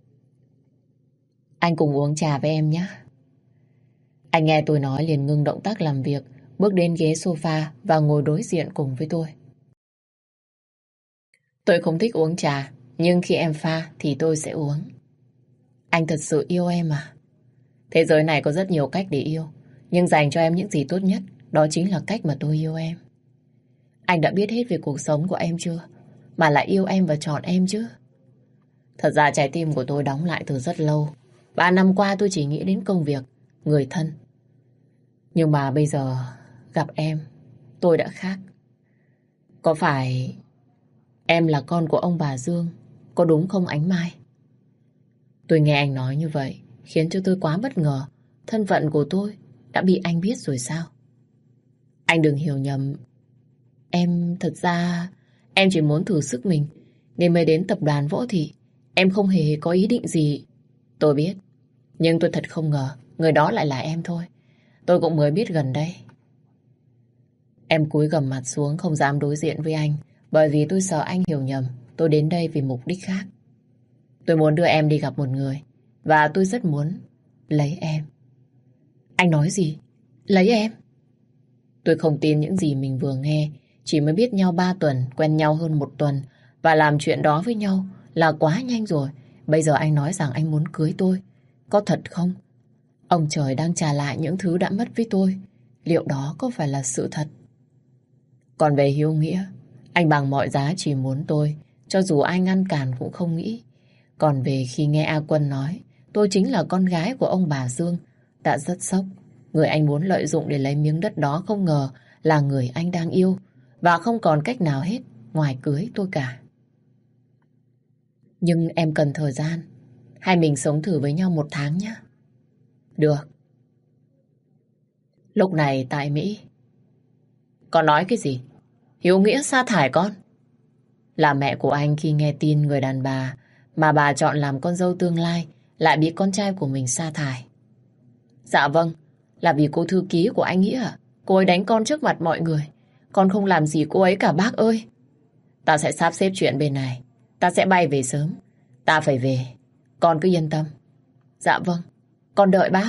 Anh cùng uống trà với em nhé. Anh nghe tôi nói liền ngưng động tác làm việc, bước đến ghế sofa và ngồi đối diện cùng với tôi. Tôi không thích uống trà, nhưng khi em pha thì tôi sẽ uống. Anh thật sự yêu em à? Thế giới này có rất nhiều cách để yêu, nhưng dành cho em những gì tốt nhất, đó chính là cách mà tôi yêu em. Anh đã biết hết về cuộc sống của em chưa? Mà lại yêu em và chọn em chứ? Thật ra trái tim của tôi đóng lại từ rất lâu. Ba năm qua tôi chỉ nghĩ đến công việc, người thân. Nhưng mà bây giờ gặp em, tôi đã khác. Có phải em là con của ông bà Dương, có đúng không Ánh Mai? Tôi nghe anh nói như vậy khiến cho tôi quá bất ngờ. Thân phận của tôi đã bị anh biết rồi sao? Anh đừng hiểu nhầm. Em thật ra em chỉ muốn thử sức mình nên mới đến tập đoàn Võ Thị. Em không hề có ý định gì. Tôi biết, nhưng tôi thật không ngờ người đó lại là em thôi. Tôi cũng mới biết gần đây. Em cúi gằm mặt xuống không dám đối diện với anh, bởi vì tôi sợ anh hiểu nhầm tôi đến đây vì mục đích khác. Tôi muốn đưa em đi gặp một người, và tôi rất muốn lấy em. Anh nói gì? Lấy em? Tôi không tin những gì mình vừa nghe. Chỉ mới biết nhau ba tuần, quen nhau hơn một tuần, và làm chuyện đó với nhau là quá nhanh rồi. Bây giờ anh nói rằng anh muốn cưới tôi. Có thật không? Ông trời đang trả lại những thứ đã mất với tôi. Liệu đó có phải là sự thật? Còn về hiếu nghĩa, anh bằng mọi giá chỉ muốn tôi, cho dù ai ngăn cản cũng không nghĩ. Còn về khi nghe A Quân nói tôi chính là con gái của ông bà Dương, đã rất sốc. Người anh muốn lợi dụng để lấy miếng đất đó không ngờ là người anh đang yêu, và không còn cách nào hết ngoài cưới tôi cả. Nhưng em cần thời gian. Hai mình sống thử với nhau một tháng nhé. Được. Lúc này tại Mỹ. Con nói cái gì? Hiếu nghĩa sa thải con? Là mẹ của anh khi nghe tin người đàn bà mà bà chọn làm con dâu tương lai lại bị con trai của mình sa thải. Dạ vâng, là vì cô thư ký của anh Nghĩa à? Cô ấy đánh con trước mặt mọi người. Con không làm gì cô ấy cả bác ơi. Ta sẽ sắp xếp chuyện bên này. Ta sẽ bay về sớm. Ta phải về. Con cứ yên tâm. Dạ vâng, con đợi bác.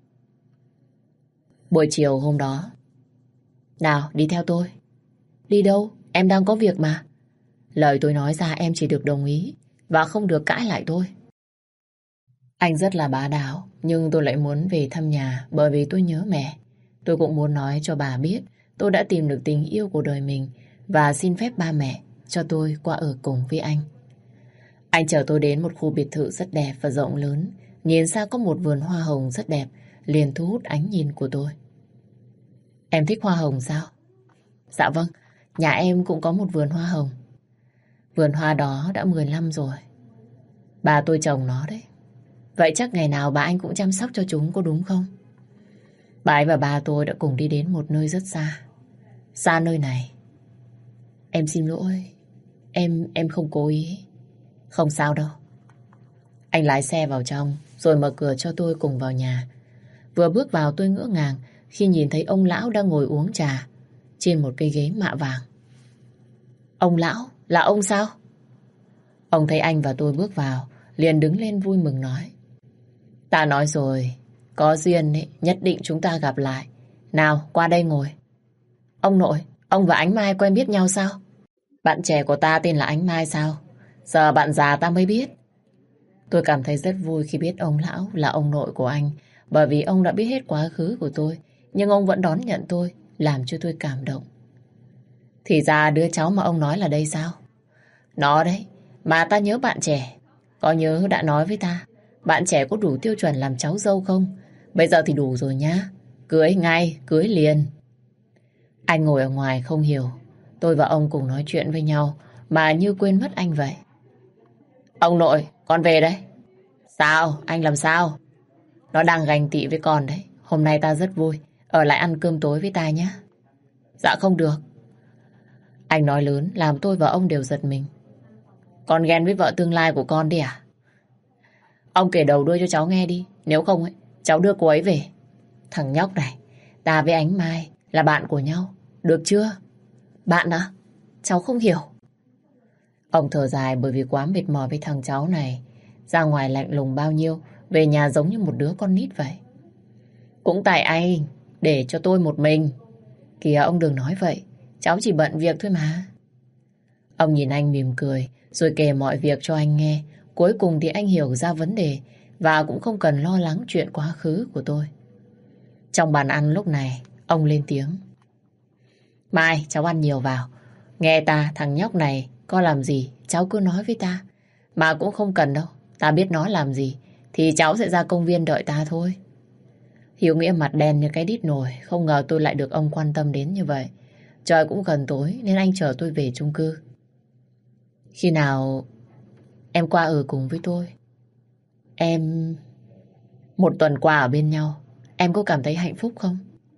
Buổi chiều hôm đó. Nào, đi theo tôi. Đi đâu? Em đang có việc mà. Lời tôi nói ra em chỉ được đồng ý và không được cãi lại tôi. Anh rất là bá đạo, nhưng tôi lại muốn về thăm nhà bởi vì tôi nhớ mẹ. Tôi cũng muốn nói cho bà biết tôi đã tìm được tình yêu của đời mình và xin phép ba mẹ cho tôi qua ở cùng với anh. Anh chở tôi đến một khu biệt thự rất đẹp và rộng lớn. Nhìn xa có một vườn hoa hồng rất đẹp, liền thu hút ánh nhìn của tôi. Em thích hoa hồng sao? Dạ vâng, Nhà em cũng có một vườn hoa hồng. Vườn hoa đó đã mười năm rồi. Bà tôi trồng nó đấy. Vậy chắc ngày nào bà anh cũng chăm sóc cho chúng có đúng không? Bà ấy và bà tôi đã cùng đi đến một nơi rất xa. Xa nơi này. Em xin lỗi. Em em không cố ý. Không sao đâu. Anh lái xe vào trong rồi mở cửa cho tôi cùng vào nhà. Vừa bước vào tôi ngỡ ngàng khi nhìn thấy ông lão đang ngồi uống trà trên một cây ghế mạ vàng. Ông lão? Là ông sao? Ông thấy anh và tôi bước vào liền đứng lên vui mừng nói. Ta nói rồi, có duyên ấy, nhất định chúng ta gặp lại. Nào, qua đây ngồi. Ông nội, ông và Ánh Mai quen biết nhau sao? Bạn trẻ của ta tên là Ánh Mai sao? Giờ bạn già ta mới biết. Tôi cảm thấy rất vui khi biết ông lão là ông nội của anh, bởi vì ông đã biết hết quá khứ của tôi, nhưng ông vẫn đón nhận tôi, làm cho tôi cảm động. Thì ra đứa cháu mà ông nói là đây sao? Nó đấy, mà ta nhớ bạn trẻ. Có nhớ đã nói với ta, bạn trẻ có đủ tiêu chuẩn làm cháu dâu không? Bây giờ thì đủ rồi nhá. Cưới ngay, cưới liền. Anh ngồi ở ngoài không hiểu. Tôi và ông cùng nói chuyện với nhau mà như quên mất anh vậy. Ông nội, con về đấy. Sao? Anh làm sao? Nó đang ganh tị với con đấy. Hôm nay ta rất vui. Ở lại ăn cơm tối với ta nhé. Dạ không được. Anh nói lớn làm tôi và ông đều giật mình. Con ghen với vợ tương lai của con đi à? Ông kể đầu đuôi cho cháu nghe đi. Nếu không ấy, cháu đưa cô ấy về. Thằng nhóc này, ta với Ánh Mai là bạn của nhau. Được chưa? Bạn à? Cháu không hiểu. Ông thở dài bởi vì quá mệt mỏi với thằng cháu này. Ra ngoài lạnh lùng bao nhiêu, về nhà giống như một đứa con nít vậy. Cũng tại anh, để cho tôi một mình. Kìa ông đừng nói vậy, cháu chỉ bận việc thôi mà. Ông nhìn anh mỉm cười, rồi kể mọi việc cho anh nghe. Cuối cùng thì anh hiểu ra vấn đề và cũng không cần lo lắng chuyện quá khứ của tôi. Trong bàn ăn lúc này, ông lên tiếng. Mai, cháu ăn nhiều vào. Nghe ta, thằng nhóc này có làm gì, cháu cứ nói với ta. Mà cũng không cần đâu, ta biết nó làm gì, thì cháu sẽ ra công viên đợi ta thôi. Hiếu Nghĩa mặt đen như cái đít nồi, không ngờ tôi lại được ông quan tâm đến như vậy. Trời cũng gần tối nên anh chở tôi về chung cư. Khi nào em qua ở cùng với tôi? Em... Một tuần qua ở bên nhau, em có cảm thấy hạnh phúc không?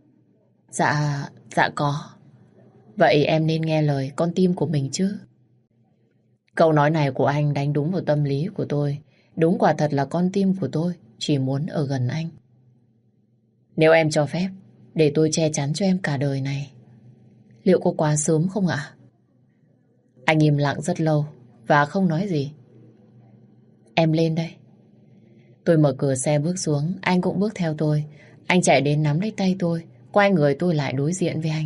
Dạ, dạ có. Vậy em nên nghe lời con tim của mình chứ. Câu nói này của anh đánh đúng vào tâm lý của tôi. Đúng quả thật là con tim của tôi chỉ muốn ở gần anh. Nếu em cho phép, để tôi che chắn cho em cả đời này, liệu có quá sớm không ạ? Anh im lặng rất lâu và không nói gì. Em lên đây. Tôi mở cửa xe bước xuống, anh cũng bước theo tôi. Anh chạy đến nắm lấy tay tôi, quay người tôi lại đối diện với anh.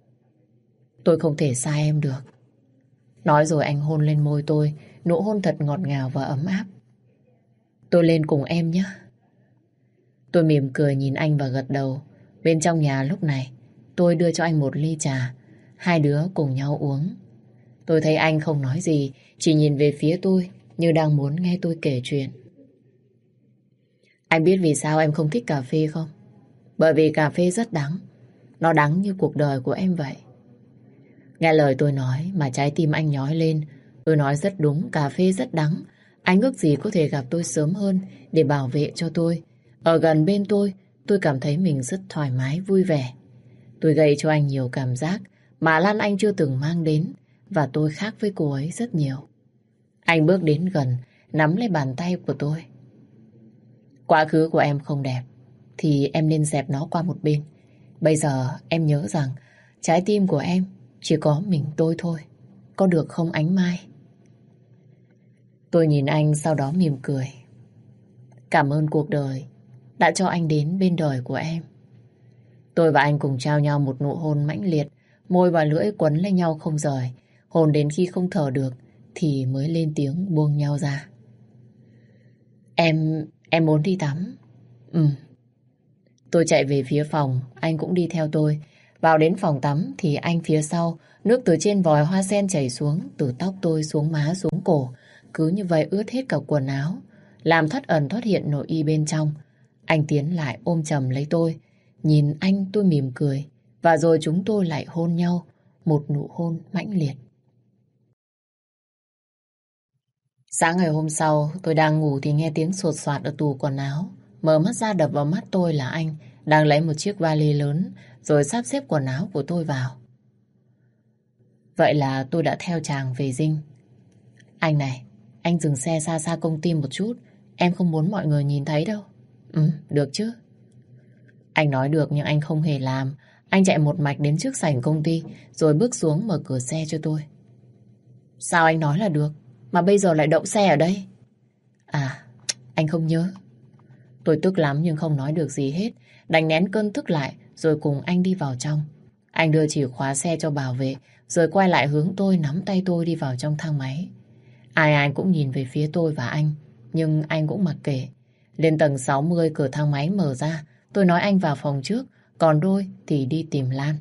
Tôi không thể xa em được. Nói rồi anh hôn lên môi tôi, nụ hôn thật ngọt ngào và ấm áp. Tôi lên cùng em nhé. Tôi mỉm cười nhìn anh và gật đầu. Bên trong nhà lúc này, tôi đưa cho anh một ly trà. Hai đứa cùng nhau uống. Tôi thấy anh không nói gì, chỉ nhìn về phía tôi như đang muốn nghe tôi kể chuyện. Anh biết vì sao em không thích cà phê không? Bởi vì cà phê rất đắng. Nó đắng như cuộc đời của em vậy. Nghe lời tôi nói mà trái tim anh nhói lên. Tôi nói rất đúng, cà phê rất đắng. Anh ước gì có thể gặp tôi sớm hơn để bảo vệ cho tôi. Ở gần bên tôi, tôi cảm thấy mình rất thoải mái, vui vẻ. Tôi gây cho anh nhiều cảm giác mà Lan Anh chưa từng mang đến. Và tôi khác với cô ấy rất nhiều. Anh bước đến gần, nắm lấy bàn tay của tôi. Quá khứ của em không đẹp, thì em nên dẹp nó qua một bên. Bây giờ em nhớ rằng trái tim của em chỉ có mình tôi thôi. Có được không Ánh Mai? Tôi nhìn anh sau đó mỉm cười. Cảm ơn cuộc đời đã cho anh đến bên đời của em. Tôi và anh cùng trao nhau một nụ hôn mãnh liệt. Môi và lưỡi quấn lấy nhau không rời. Hôn đến khi không thở được thì mới lên tiếng buông nhau ra. Em... em muốn đi tắm. Ừ. Tôi chạy về phía phòng, anh cũng đi theo tôi. Vào đến phòng tắm thì anh phía sau, nước từ trên vòi hoa sen chảy xuống, từ tóc tôi xuống má xuống cổ. Cứ như vậy ướt hết cả quần áo, làm thoát ẩn thoát hiện nội y bên trong. Anh tiến lại ôm chầm lấy tôi. Nhìn anh tôi mỉm cười. Và rồi chúng tôi lại hôn nhau. một nụ hôn mãnh liệt. Sáng ngày hôm sau, tôi đang ngủ thì nghe tiếng sột soạt ở tủ quần áo. Mở mắt ra đập vào mắt tôi là anh đang lấy một chiếc vali lớn rồi sắp xếp quần áo của tôi vào. Vậy là tôi đã theo chàng về Dinh. Anh này, anh dừng xe xa xa công ty một chút. Em không muốn mọi người nhìn thấy đâu. Ừ, được chứ. Anh nói được nhưng anh không hề làm. Anh chạy một mạch đến trước sảnh công ty rồi bước xuống mở cửa xe cho tôi. Sao anh nói là được mà bây giờ lại đậu xe ở đây? À, anh không nhớ. Tôi tức lắm nhưng không nói được gì hết. Đành nén cơn tức lại rồi cùng anh đi vào trong. Anh đưa chìa khóa xe cho bảo vệ rồi quay lại hướng tôi, nắm tay tôi đi vào trong thang máy. Ai ai cũng nhìn về phía tôi và anh, nhưng anh cũng mặc kệ. Lên tầng sáu mươi cửa thang máy mở ra. Tôi nói anh vào phòng trước, còn đôi thì đi tìm Lan.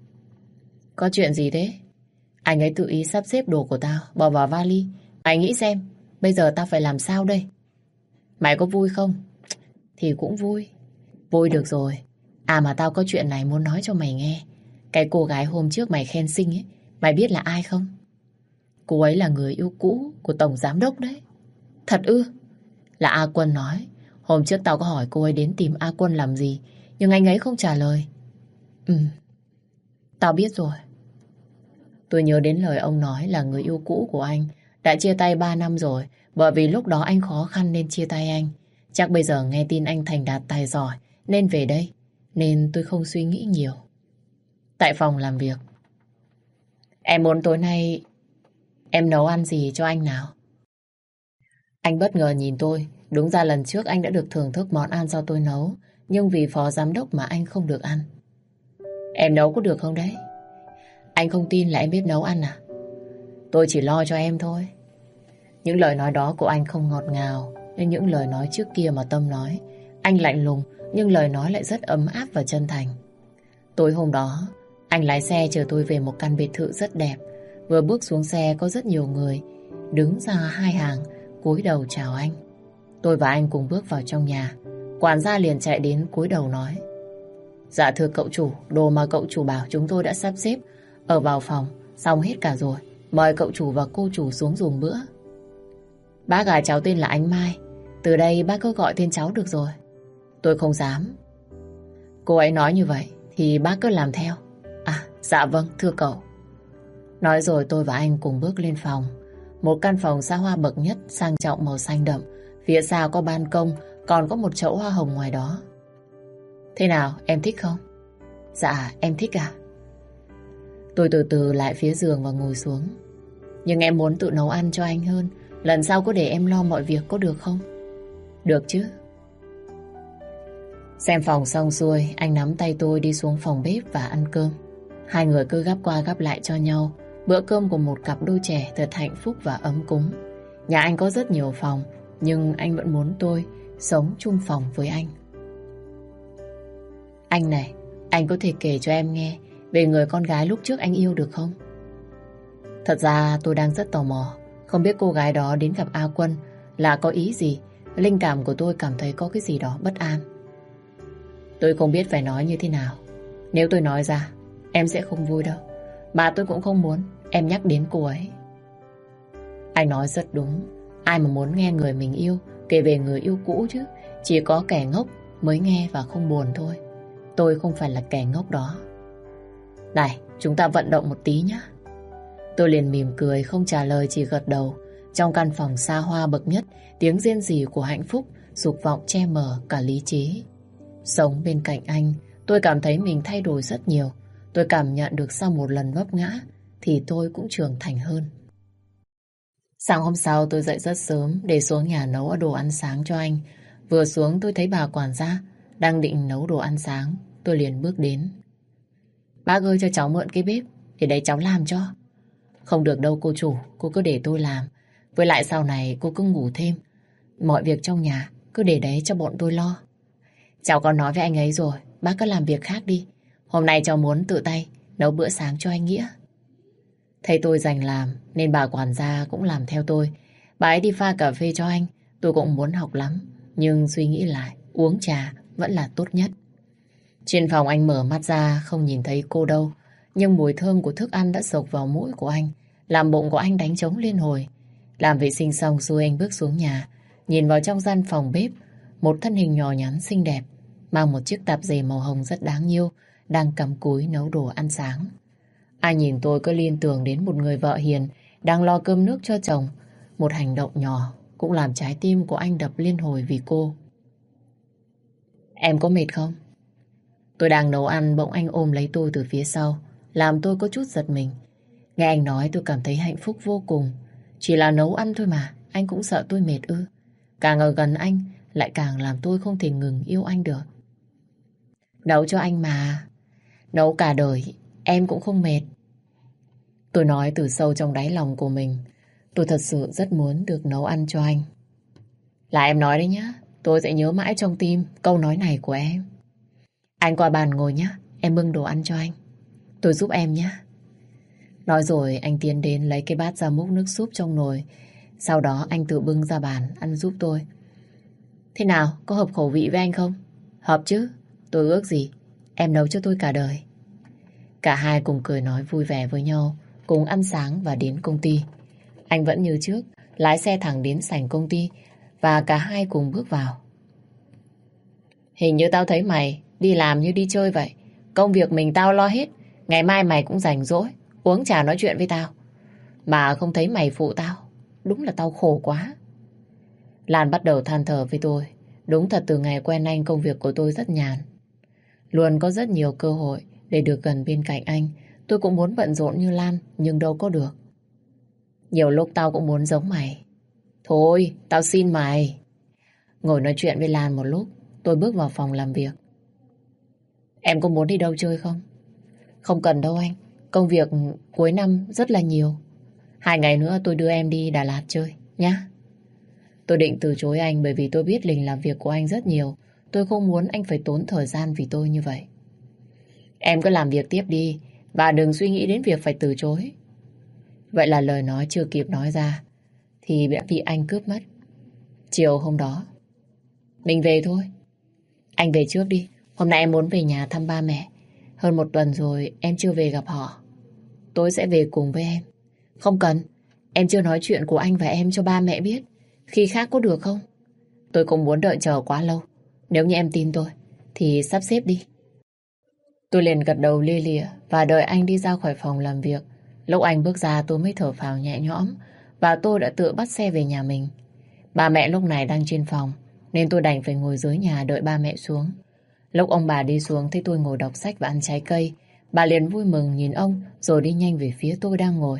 Có chuyện gì thế? Anh ấy tự ý sắp xếp đồ của tao bỏ vào vali. Mày nghĩ xem, bây giờ tao phải làm sao đây? Mày có vui không? Thì cũng vui. Vui được rồi. À mà tao có chuyện này muốn nói cho mày nghe. Cái cô gái hôm trước mày khen xinh ấy, mày biết là ai không? Cô ấy là người yêu cũ của tổng giám đốc đấy. Thật ư? Là A Quân nói. Hôm trước tao có hỏi cô ấy đến tìm A Quân làm gì, nhưng anh ấy không trả lời. Ừ, tao biết rồi. Tôi nhớ đến lời ông nói là người yêu cũ của anh đã chia tay ba năm rồi, bởi vì lúc đó anh khó khăn nên chia tay anh. Chắc bây giờ nghe tin anh thành đạt tài giỏi nên về đây, nên tôi không suy nghĩ nhiều. Tại phòng làm việc. Em muốn tối nay em nấu ăn gì cho anh nào? Anh bất ngờ nhìn tôi. Đúng ra lần trước anh đã được thưởng thức món ăn do tôi nấu, nhưng vì phó giám đốc mà anh không được ăn. Em nấu có được không đấy? Anh không tin là em biết nấu ăn à? Tôi chỉ lo cho em thôi. Những lời nói đó của anh không ngọt ngào như những lời nói trước kia mà Tâm nói. Anh lạnh lùng nhưng lời nói lại rất ấm áp và chân thành. Tối hôm đó, anh lái xe chở tôi về một căn biệt thự rất đẹp. Vừa bước xuống xe có rất nhiều người đứng ra hai hàng cúi đầu chào anh. Tôi và anh cùng bước vào trong nhà. Quản gia liền chạy đến cúi đầu nói: Dạ thưa cậu chủ, đồ mà cậu chủ bảo chúng tôi đã sắp xếp ở vào phòng, xong hết cả rồi. Mời cậu chủ và cô chủ xuống dùng bữa. Bác à, cháu tên là Ánh Mai. Từ đây bác cứ gọi tên cháu được rồi. Tôi không dám. Cô ấy nói như vậy thì bác cứ làm theo. À, dạ vâng, thưa cậu. Nói rồi tôi và anh cùng bước lên phòng. Một căn phòng xa hoa bậc nhất, sang trọng màu xanh đậm. Phía sau có ban công, còn có một chậu hoa hồng ngoài đó. Thế nào, em thích không? Dạ, em thích à? Tôi từ từ lại phía giường và ngồi xuống. Nhưng em muốn tự nấu ăn cho anh hơn. Lần sau có để em lo mọi việc có được không? Được chứ. Xem phòng xong xuôi, anh nắm tay tôi đi xuống phòng bếp và ăn cơm. Hai người cứ gắp qua gắp lại cho nhau. Bữa cơm của một cặp đôi trẻ thật hạnh phúc và ấm cúng. Nhà anh có rất nhiều phòng, nhưng anh vẫn muốn tôi sống chung phòng với anh. Anh này, anh có thể kể cho em nghe về người con gái lúc trước anh yêu được không? Thật ra tôi đang rất tò mò. Không biết cô gái đó đến gặp A Quân là có ý gì. Linh cảm của tôi cảm thấy có cái gì đó bất an. Tôi không biết phải nói như thế nào. Nếu tôi nói ra, em sẽ không vui đâu. Mà tôi cũng không muốn em nhắc đến cô ấy. Anh nói rất đúng. Ai mà muốn nghe người mình yêu kể về người yêu cũ chứ. Chỉ có kẻ ngốc mới nghe và không buồn thôi. Tôi không phải là kẻ ngốc đó. Này, chúng ta vận động một tí nhé. Tôi liền mỉm cười, không trả lời, chỉ gật đầu. Trong căn phòng xa hoa bậc nhất, tiếng rên rỉ của hạnh phúc, dục vọng che mờ cả lý trí. Sống bên cạnh anh, tôi cảm thấy mình thay đổi rất nhiều. Tôi cảm nhận được sau một lần vấp ngã thì tôi cũng trưởng thành hơn. Sáng hôm sau tôi dậy rất sớm để xuống nhà nấu đồ ăn sáng cho anh. Vừa xuống tôi thấy bà quản gia đang định nấu đồ ăn sáng. Tôi liền bước đến. Bác ơi, cho cháu mượn cái bếp để đấy cháu làm cho. Không được đâu cô chủ, cô cứ để tôi làm. Với lại sau này cô cứ ngủ thêm. Mọi việc trong nhà cứ để đấy cho bọn tôi lo. Cháu có nói với anh ấy rồi, bác cứ làm việc khác đi. Hôm nay cháu muốn tự tay nấu bữa sáng cho anh Nghĩa. Thấy tôi dành làm nên bà quản gia cũng làm theo tôi. Bà ấy đi pha cà phê cho anh. Tôi cũng muốn học lắm, nhưng suy nghĩ lại, uống trà vẫn là tốt nhất. Trên phòng anh mở mắt ra không nhìn thấy cô đâu. Nhưng mùi thơm của thức ăn đã sộc vào mũi của anh, làm bụng của anh đánh trống liên hồi. Làm vệ sinh xong rồi anh bước xuống nhà, nhìn vào trong gian phòng bếp, một thân hình nhỏ nhắn xinh đẹp, mang một chiếc tạp dề màu hồng rất đáng yêu, đang cầm cúi nấu đồ ăn sáng. Anh nhìn tôi cứ liên tưởng đến một người vợ hiền, đang lo cơm nước cho chồng. Một hành động nhỏ cũng làm trái tim của anh đập liên hồi vì cô. Em có mệt không? Tôi đang nấu ăn bỗng anh ôm lấy tôi từ phía sau, làm tôi có chút giật mình. Nghe anh nói tôi cảm thấy hạnh phúc vô cùng. Chỉ là nấu ăn thôi mà, anh cũng sợ tôi mệt ư? Càng ở gần anh, lại càng làm tôi không thể ngừng yêu anh được. Nấu cho anh mà. Nấu cả đời, em cũng không mệt. Tôi nói từ sâu trong đáy lòng của mình. Tôi thật sự rất muốn được nấu ăn cho anh. Là em nói đấy nhá, tôi sẽ nhớ mãi trong tim câu nói này của em. Anh qua bàn ngồi nhá, em bưng đồ ăn cho anh. Tôi giúp em nhá. Nói rồi anh tiến đến lấy cái bát ra múc nước súp trong nồi. Sau đó anh tự bưng ra bàn ăn giúp tôi. Thế nào, có hợp khẩu vị với anh không? Hợp chứ, tôi ước gì em nấu cho tôi cả đời. Cả hai cùng cười nói vui vẻ với nhau, cùng ăn sáng và đến công ty. Anh vẫn như trước, lái xe thẳng đến sảnh công ty và cả hai cùng bước vào. Hình như tao thấy mày đi làm như đi chơi vậy. Công việc mình tao lo hết. Ngày mai mày cũng rảnh rỗi uống trà nói chuyện với tao, mà không thấy mày phụ tao. Đúng là tao khổ quá. Lan bắt đầu than thở với tôi. Đúng thật từ ngày quen anh công việc của tôi rất nhàn. Luôn có rất nhiều cơ hội để được gần bên cạnh anh. Tôi cũng muốn bận rộn như Lan, nhưng đâu có được. Nhiều lúc tao cũng muốn giống mày. Thôi, tao xin mày. Ngồi nói chuyện với Lan một lúc, tôi bước vào phòng làm việc. Em có muốn đi đâu chơi không? Không cần đâu anh. Công việc cuối năm rất là nhiều. Hai ngày nữa tôi đưa em đi Đà Lạt chơi, nhá. Tôi định từ chối anh bởi vì tôi biết lịch làm việc của anh rất nhiều. Tôi không muốn anh phải tốn thời gian vì tôi như vậy. Em cứ làm việc tiếp đi và đừng suy nghĩ đến việc phải từ chối. Vậy là lời nói chưa kịp nói ra thì bị anh cướp mất. Chiều hôm đó mình về thôi. Anh về trước đi. Hôm nay em muốn về nhà thăm ba mẹ. Hơn một tuần rồi em chưa về gặp họ. Tôi sẽ về cùng với em. Không cần. Em chưa nói chuyện của anh và em cho ba mẹ biết. Khi khác có được không? Tôi cũng muốn đợi chờ quá lâu. Nếu như em tin tôi thì sắp xếp đi. Tôi liền gật đầu lia lịa và đợi anh đi ra khỏi phòng làm việc. Lúc anh bước ra tôi mới thở phào nhẹ nhõm và tôi đã tự bắt xe về nhà mình. Ba mẹ lúc này đang trên phòng nên tôi đành phải ngồi dưới nhà đợi ba mẹ xuống. Lúc ông bà đi xuống thấy tôi ngồi đọc sách và ăn trái cây, bà liền vui mừng nhìn ông rồi đi nhanh về phía tôi đang ngồi.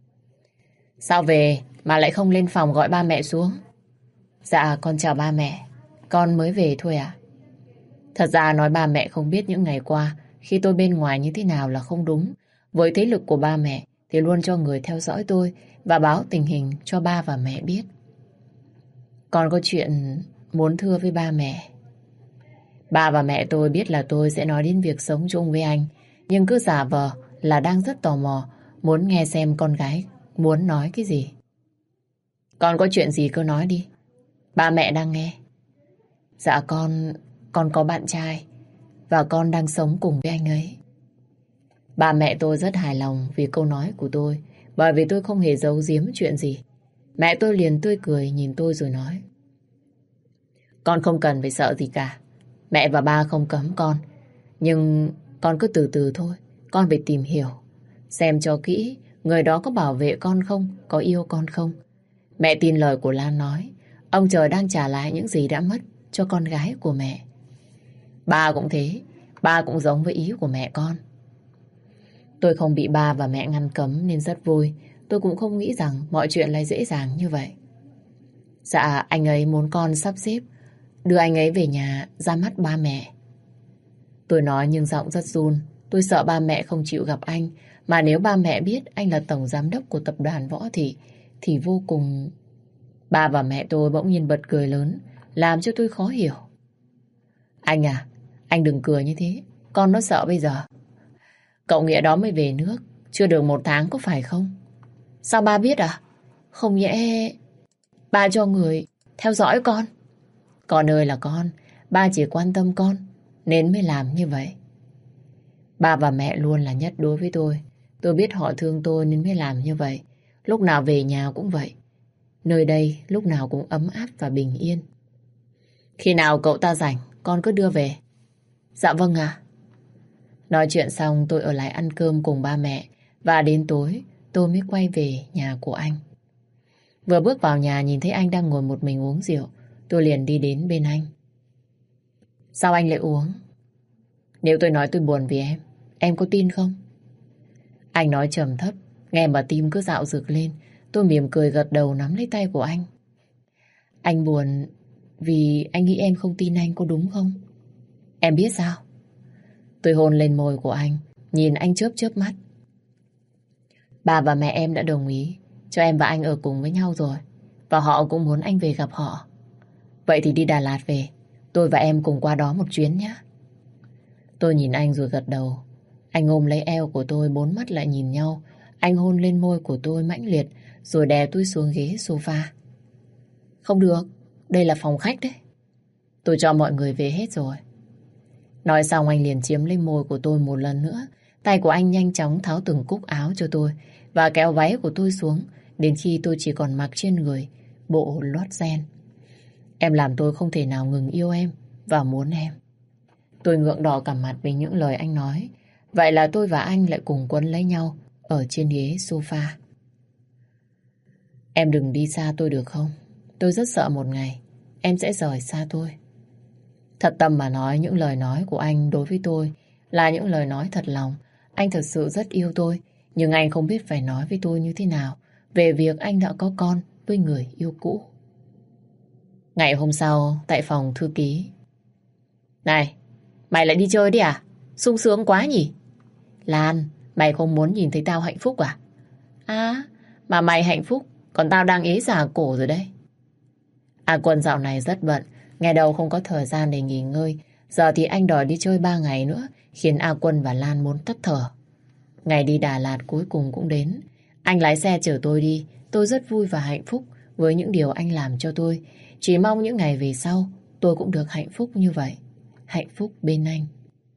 Sao về mà lại không lên phòng gọi ba mẹ xuống? Dạ con chào ba mẹ. Con mới về thôi à? Thật ra nói ba mẹ không biết những ngày qua khi tôi bên ngoài như thế nào là không đúng. Với thế lực của ba mẹ thì luôn cho người theo dõi tôi và báo tình hình cho ba và mẹ biết. Con có chuyện muốn thưa với ba mẹ. Ba và mẹ tôi biết là tôi sẽ nói đến việc sống chung với anh, nhưng cứ giả vờ là đang rất tò mò, muốn nghe xem con gái muốn nói cái gì. Con có chuyện gì cứ nói đi. Ba mẹ đang nghe. Dạ con, con có bạn trai và con đang sống cùng với anh ấy. Ba mẹ tôi rất hài lòng vì câu nói của tôi, bởi vì tôi không hề giấu giếm chuyện gì. Mẹ tôi liền tươi cười nhìn tôi rồi nói. Con không cần phải sợ gì cả. Mẹ và ba không cấm con. Nhưng con cứ từ từ thôi. Con phải tìm hiểu. Xem cho kỹ người đó có bảo vệ con không, có yêu con không. Mẹ tin lời của Lan nói. Ông trời đang trả lại những gì đã mất cho con gái của mẹ. Ba cũng thế. Ba cũng giống với ý của mẹ con. Tôi không bị ba và mẹ ngăn cấm nên rất vui. Tôi cũng không nghĩ rằng mọi chuyện lại dễ dàng như vậy. Dạ anh ấy muốn con sắp xếp đưa anh ấy về nhà ra mắt ba mẹ. Tôi nói nhưng giọng rất run. Tôi sợ ba mẹ không chịu gặp anh. Mà nếu ba mẹ biết anh là tổng giám đốc của tập đoàn Võ Thị thì vô cùng... Ba và mẹ tôi bỗng nhiên bật cười lớn, làm cho tôi khó hiểu. Anh à, anh đừng cười như thế. Con nó sợ bây giờ. Cậu Nghĩa đó mới về nước chưa được một tháng có phải không? Sao ba biết à? Không nhẽ ba cho người theo dõi con? Con ơi là con, ba chỉ quan tâm con nên mới làm như vậy. Ba và mẹ luôn là nhất đối với tôi. Tôi biết họ thương tôi nên mới làm như vậy. Lúc nào về nhà cũng vậy. Nơi đây lúc nào cũng ấm áp và bình yên. Khi nào cậu ta rảnh, con cứ đưa về. Dạ vâng ạ. Nói chuyện xong tôi ở lại ăn cơm cùng ba mẹ. Và đến tối tôi mới quay về nhà của anh. Vừa bước vào nhà nhìn thấy anh đang ngồi một mình uống rượu. Tôi liền đi đến bên anh. Sao anh lại uống? Nếu tôi nói tôi buồn vì em, em có tin không? Anh nói trầm thấp, nghe mà tim cứ dạo dực lên. Tôi mỉm cười gật đầu nắm lấy tay của anh. Anh buồn vì anh nghĩ em không tin anh có đúng không? Em biết sao? Tôi hôn lên môi của anh, nhìn anh chớp chớp mắt. Bà và mẹ em đã đồng ý cho em và anh ở cùng với nhau rồi. Và họ cũng muốn anh về gặp họ. Vậy thì đi Đà Lạt về, tôi và em cùng qua đó một chuyến nhé. Tôi nhìn anh rồi gật đầu. Anh ôm lấy eo của tôi, bốn mắt lại nhìn nhau. Anh hôn lên môi của tôi mãnh liệt, rồi đè tôi xuống ghế sofa. Không được, đây là phòng khách đấy. Tôi cho mọi người về hết rồi. Nói xong anh liền chiếm lấy môi của tôi một lần nữa. Tay của anh nhanh chóng tháo từng cúc áo cho tôi và kéo váy của tôi xuống, đến khi tôi chỉ còn mặc trên người bộ lót ren. Em làm tôi không thể nào ngừng yêu em và muốn em. Tôi ngượng đỏ cả mặt vì những lời anh nói. Vậy là tôi và anh lại cùng quấn lấy nhau ở trên ghế sofa. Em đừng đi xa tôi được không? Tôi rất sợ một ngày em sẽ rời xa tôi. Thật tâm mà nói, những lời nói của anh đối với tôi là những lời nói thật lòng. Anh thật sự rất yêu tôi, nhưng anh không biết phải nói với tôi như thế nào về việc anh đã có con với người yêu cũ. Ngày hôm sau, tại phòng thư ký. Này, mày lại đi chơi đi à? Sung sướng quá nhỉ? Lan, mày không muốn nhìn thấy tao hạnh phúc à? À, mà mày hạnh phúc, còn tao đang ế già cổ rồi đấy. À, Quân dạo này rất bận, ngày đầu không có thời gian để nghỉ ngơi. Giờ thì anh đòi đi chơi ba ngày nữa, khiến A Quân và Lan muốn tắt thở. Ngày đi Đà Lạt cuối cùng cũng đến. Anh lái xe chở tôi đi, tôi rất vui và hạnh phúc với những điều anh làm cho tôi. Chỉ mong những ngày về sau, tôi cũng được hạnh phúc như vậy. Hạnh phúc bên anh.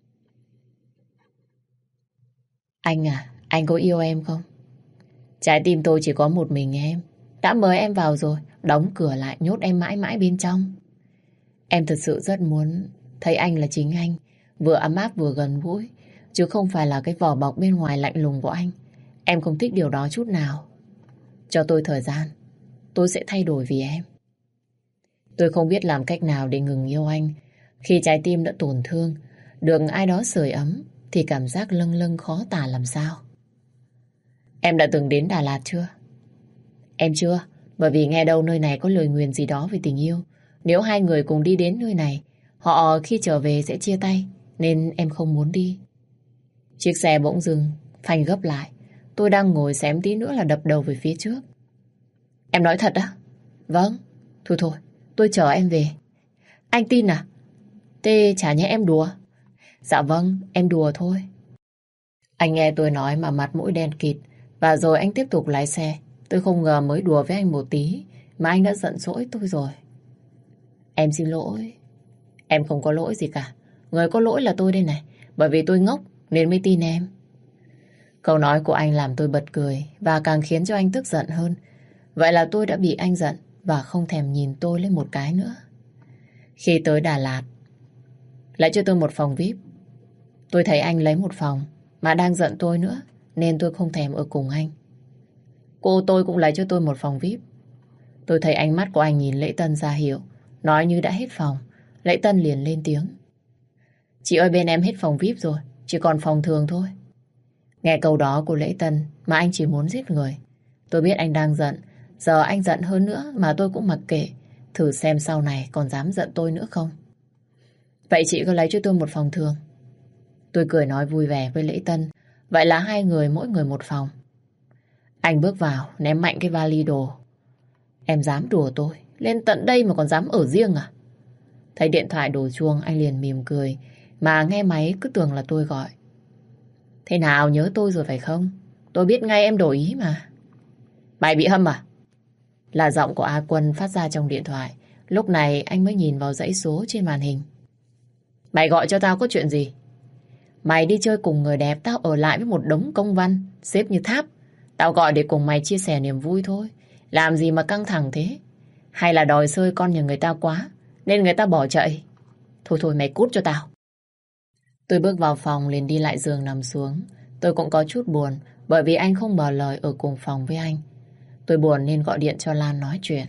Anh à, anh có yêu em không? Trái tim tôi chỉ có một mình em. Đã mời em vào rồi, đóng cửa lại nhốt em mãi mãi bên trong. Em thật sự rất muốn thấy anh là chính anh, vừa ấm áp vừa gần gũi, chứ không phải là cái vỏ bọc bên ngoài lạnh lùng của anh. Em không thích điều đó chút nào. Cho tôi thời gian, tôi sẽ thay đổi vì em. Tôi không biết làm cách nào để ngừng yêu anh. Khi trái tim đã tổn thương, được ai đó sưởi ấm, thì cảm giác lâng lâng khó tả làm sao. Em đã từng đến Đà Lạt chưa? Em chưa, bởi vì nghe đâu nơi này có lời nguyền gì đó về tình yêu. Nếu hai người cùng đi đến nơi này, họ khi trở về sẽ chia tay, nên em không muốn đi. Chiếc xe bỗng dừng, phanh gấp lại. Tôi đang ngồi xém tí nữa là đập đầu về phía trước. Em nói thật á? Vâng. Thôi thôi, tôi chở em về. Anh tin à? Thế chả nhẽ em đùa? Dạ vâng, em đùa thôi. Anh nghe tôi nói mà mặt mũi đen kịt. Và rồi anh tiếp tục lái xe. Tôi không ngờ mới đùa với anh một tí mà anh đã giận dỗi tôi rồi. Em xin lỗi. Em không có lỗi gì cả. Người có lỗi là tôi đây này. Bởi vì tôi ngốc nên mới tin em. Câu nói của anh làm tôi bật cười và càng khiến cho anh tức giận hơn. Vậy là tôi đã bị anh giận và không thèm nhìn tôi lên một cái nữa. Khi tới Đà Lạt, lại cho tôi một phòng vi ai pi. Tôi thấy anh lấy một phòng mà đang giận tôi nữa, nên tôi không thèm ở cùng anh. Cô tôi cũng lấy cho tôi một phòng vi ai pi. Tôi thấy ánh mắt của anh nhìn Lễ Tân ra hiệu, nói như đã hết phòng. Lễ Tân liền lên tiếng. Chị ơi, bên em hết phòng vi ai pi rồi, chỉ còn phòng thường thôi. Nghe câu đó của Lễ Tân mà anh chỉ muốn giết người. Tôi biết anh đang giận. Giờ anh giận hơn nữa mà tôi cũng mặc kệ. Thử xem sau này còn dám giận tôi nữa không. Vậy chị có lấy cho tôi một phòng thường? Tôi cười nói vui vẻ với Lễ Tân. Vậy là hai người mỗi người một phòng. Anh bước vào ném mạnh cái vali đồ. Em dám đùa tôi lên tận đây mà còn dám ở riêng à? Thấy điện thoại đổ chuông anh liền mỉm cười, mà nghe máy cứ tưởng là tôi gọi. Thế nào, nhớ tôi rồi phải không? Tôi biết ngay em đổi ý mà. Mày bị hâm à? Là giọng của A Quân phát ra trong điện thoại. Lúc này anh mới nhìn vào dãy số trên màn hình. Mày gọi cho tao có chuyện gì? Mày đi chơi cùng người đẹp, tao ở lại với một đống công văn, xếp như tháp. Tao gọi để cùng mày chia sẻ niềm vui thôi. Làm gì mà căng thẳng thế? Hay là đòi xơi con nhà người ta quá, nên người ta bỏ chạy? Thôi thôi mày cút cho tao. Tôi bước vào phòng liền đi lại giường nằm xuống. Tôi cũng có chút buồn bởi vì anh không mở lời ở cùng phòng với anh. Tôi buồn nên gọi điện cho Lan nói chuyện.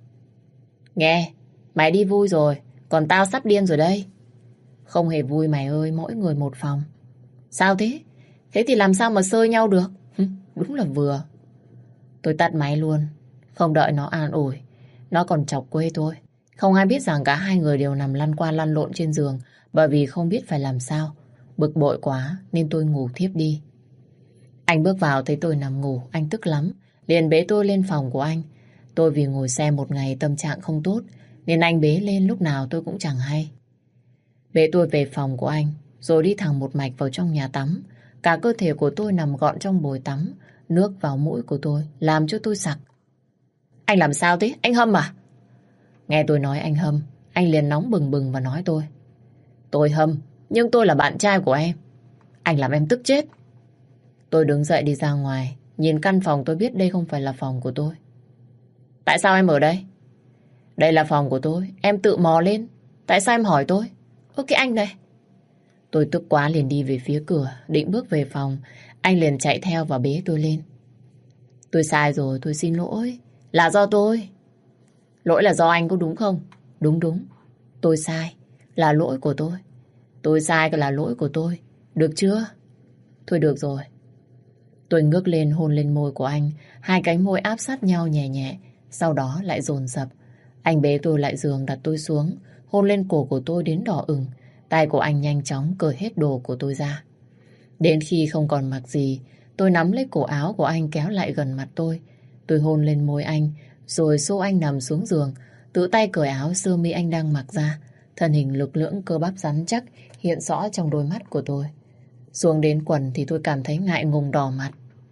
Nghe, mày đi vui rồi, còn tao sắp điên rồi đây. Không hề vui mày ơi, mỗi người một phòng. Sao thế? Thế thì làm sao mà xơi nhau được? Đúng là vừa. Tôi tắt máy luôn, không đợi nó an ủi. Nó còn chọc quê tôi. Không ai biết rằng cả hai người đều nằm lăn qua lăn lộn trên giường bởi vì không biết phải làm sao. Bực bội quá nên tôi ngủ thiếp đi. Anh bước vào thấy tôi nằm ngủ, anh tức lắm, liền bế tôi lên phòng của anh. Tôi vì ngồi xe một ngày tâm trạng không tốt nên anh bế lên lúc nào tôi cũng chẳng hay. Bế tôi về phòng của anh rồi đi thẳng một mạch vào trong nhà tắm. Cả cơ thể của tôi nằm gọn trong bồn tắm, nước vào mũi của tôi làm cho tôi sặc. Anh làm sao thế? Anh hâm à? Nghe tôi nói anh hâm, anh liền nóng bừng bừng và nói tôi. Tôi hâm, nhưng tôi là bạn trai của em. Anh làm em tức chết. Tôi đứng dậy đi ra ngoài, nhìn căn phòng tôi biết đây không phải là phòng của tôi. Tại sao em ở đây? Đây là phòng của tôi, em tự mò lên. Tại sao em hỏi tôi? Ơ cái anh này. Tôi tức quá liền đi về phía cửa, định bước về phòng. Anh liền chạy theo và bế tôi lên. Tôi sai rồi, tôi xin lỗi. Là do tôi. Lỗi là do anh có đúng không? Đúng đúng. Tôi sai, là lỗi của tôi. Tôi sai là lỗi của tôi. Được chưa? Thôi được rồi. Tôi ngước lên hôn lên môi của anh. Hai cánh môi áp sát nhau nhẹ nhẹ. Sau đó lại dồn dập. Anh bế tôi lại giường đặt tôi xuống. Hôn lên cổ của tôi đến đỏ ửng. Tay của anh nhanh chóng cởi hết đồ của tôi ra. Đến khi không còn mặc gì, tôi nắm lấy cổ áo của anh kéo lại gần mặt tôi. Tôi hôn lên môi anh, rồi xô anh nằm xuống giường, tự tay cởi áo sơ mi anh đang mặc ra. Thân hình lực lưỡng cơ bắp rắn chắc hiện rõ trong đôi mắt của tôi. Xuống đến quần thì tôi cảm thấy ngại ngùng đỏ mặt.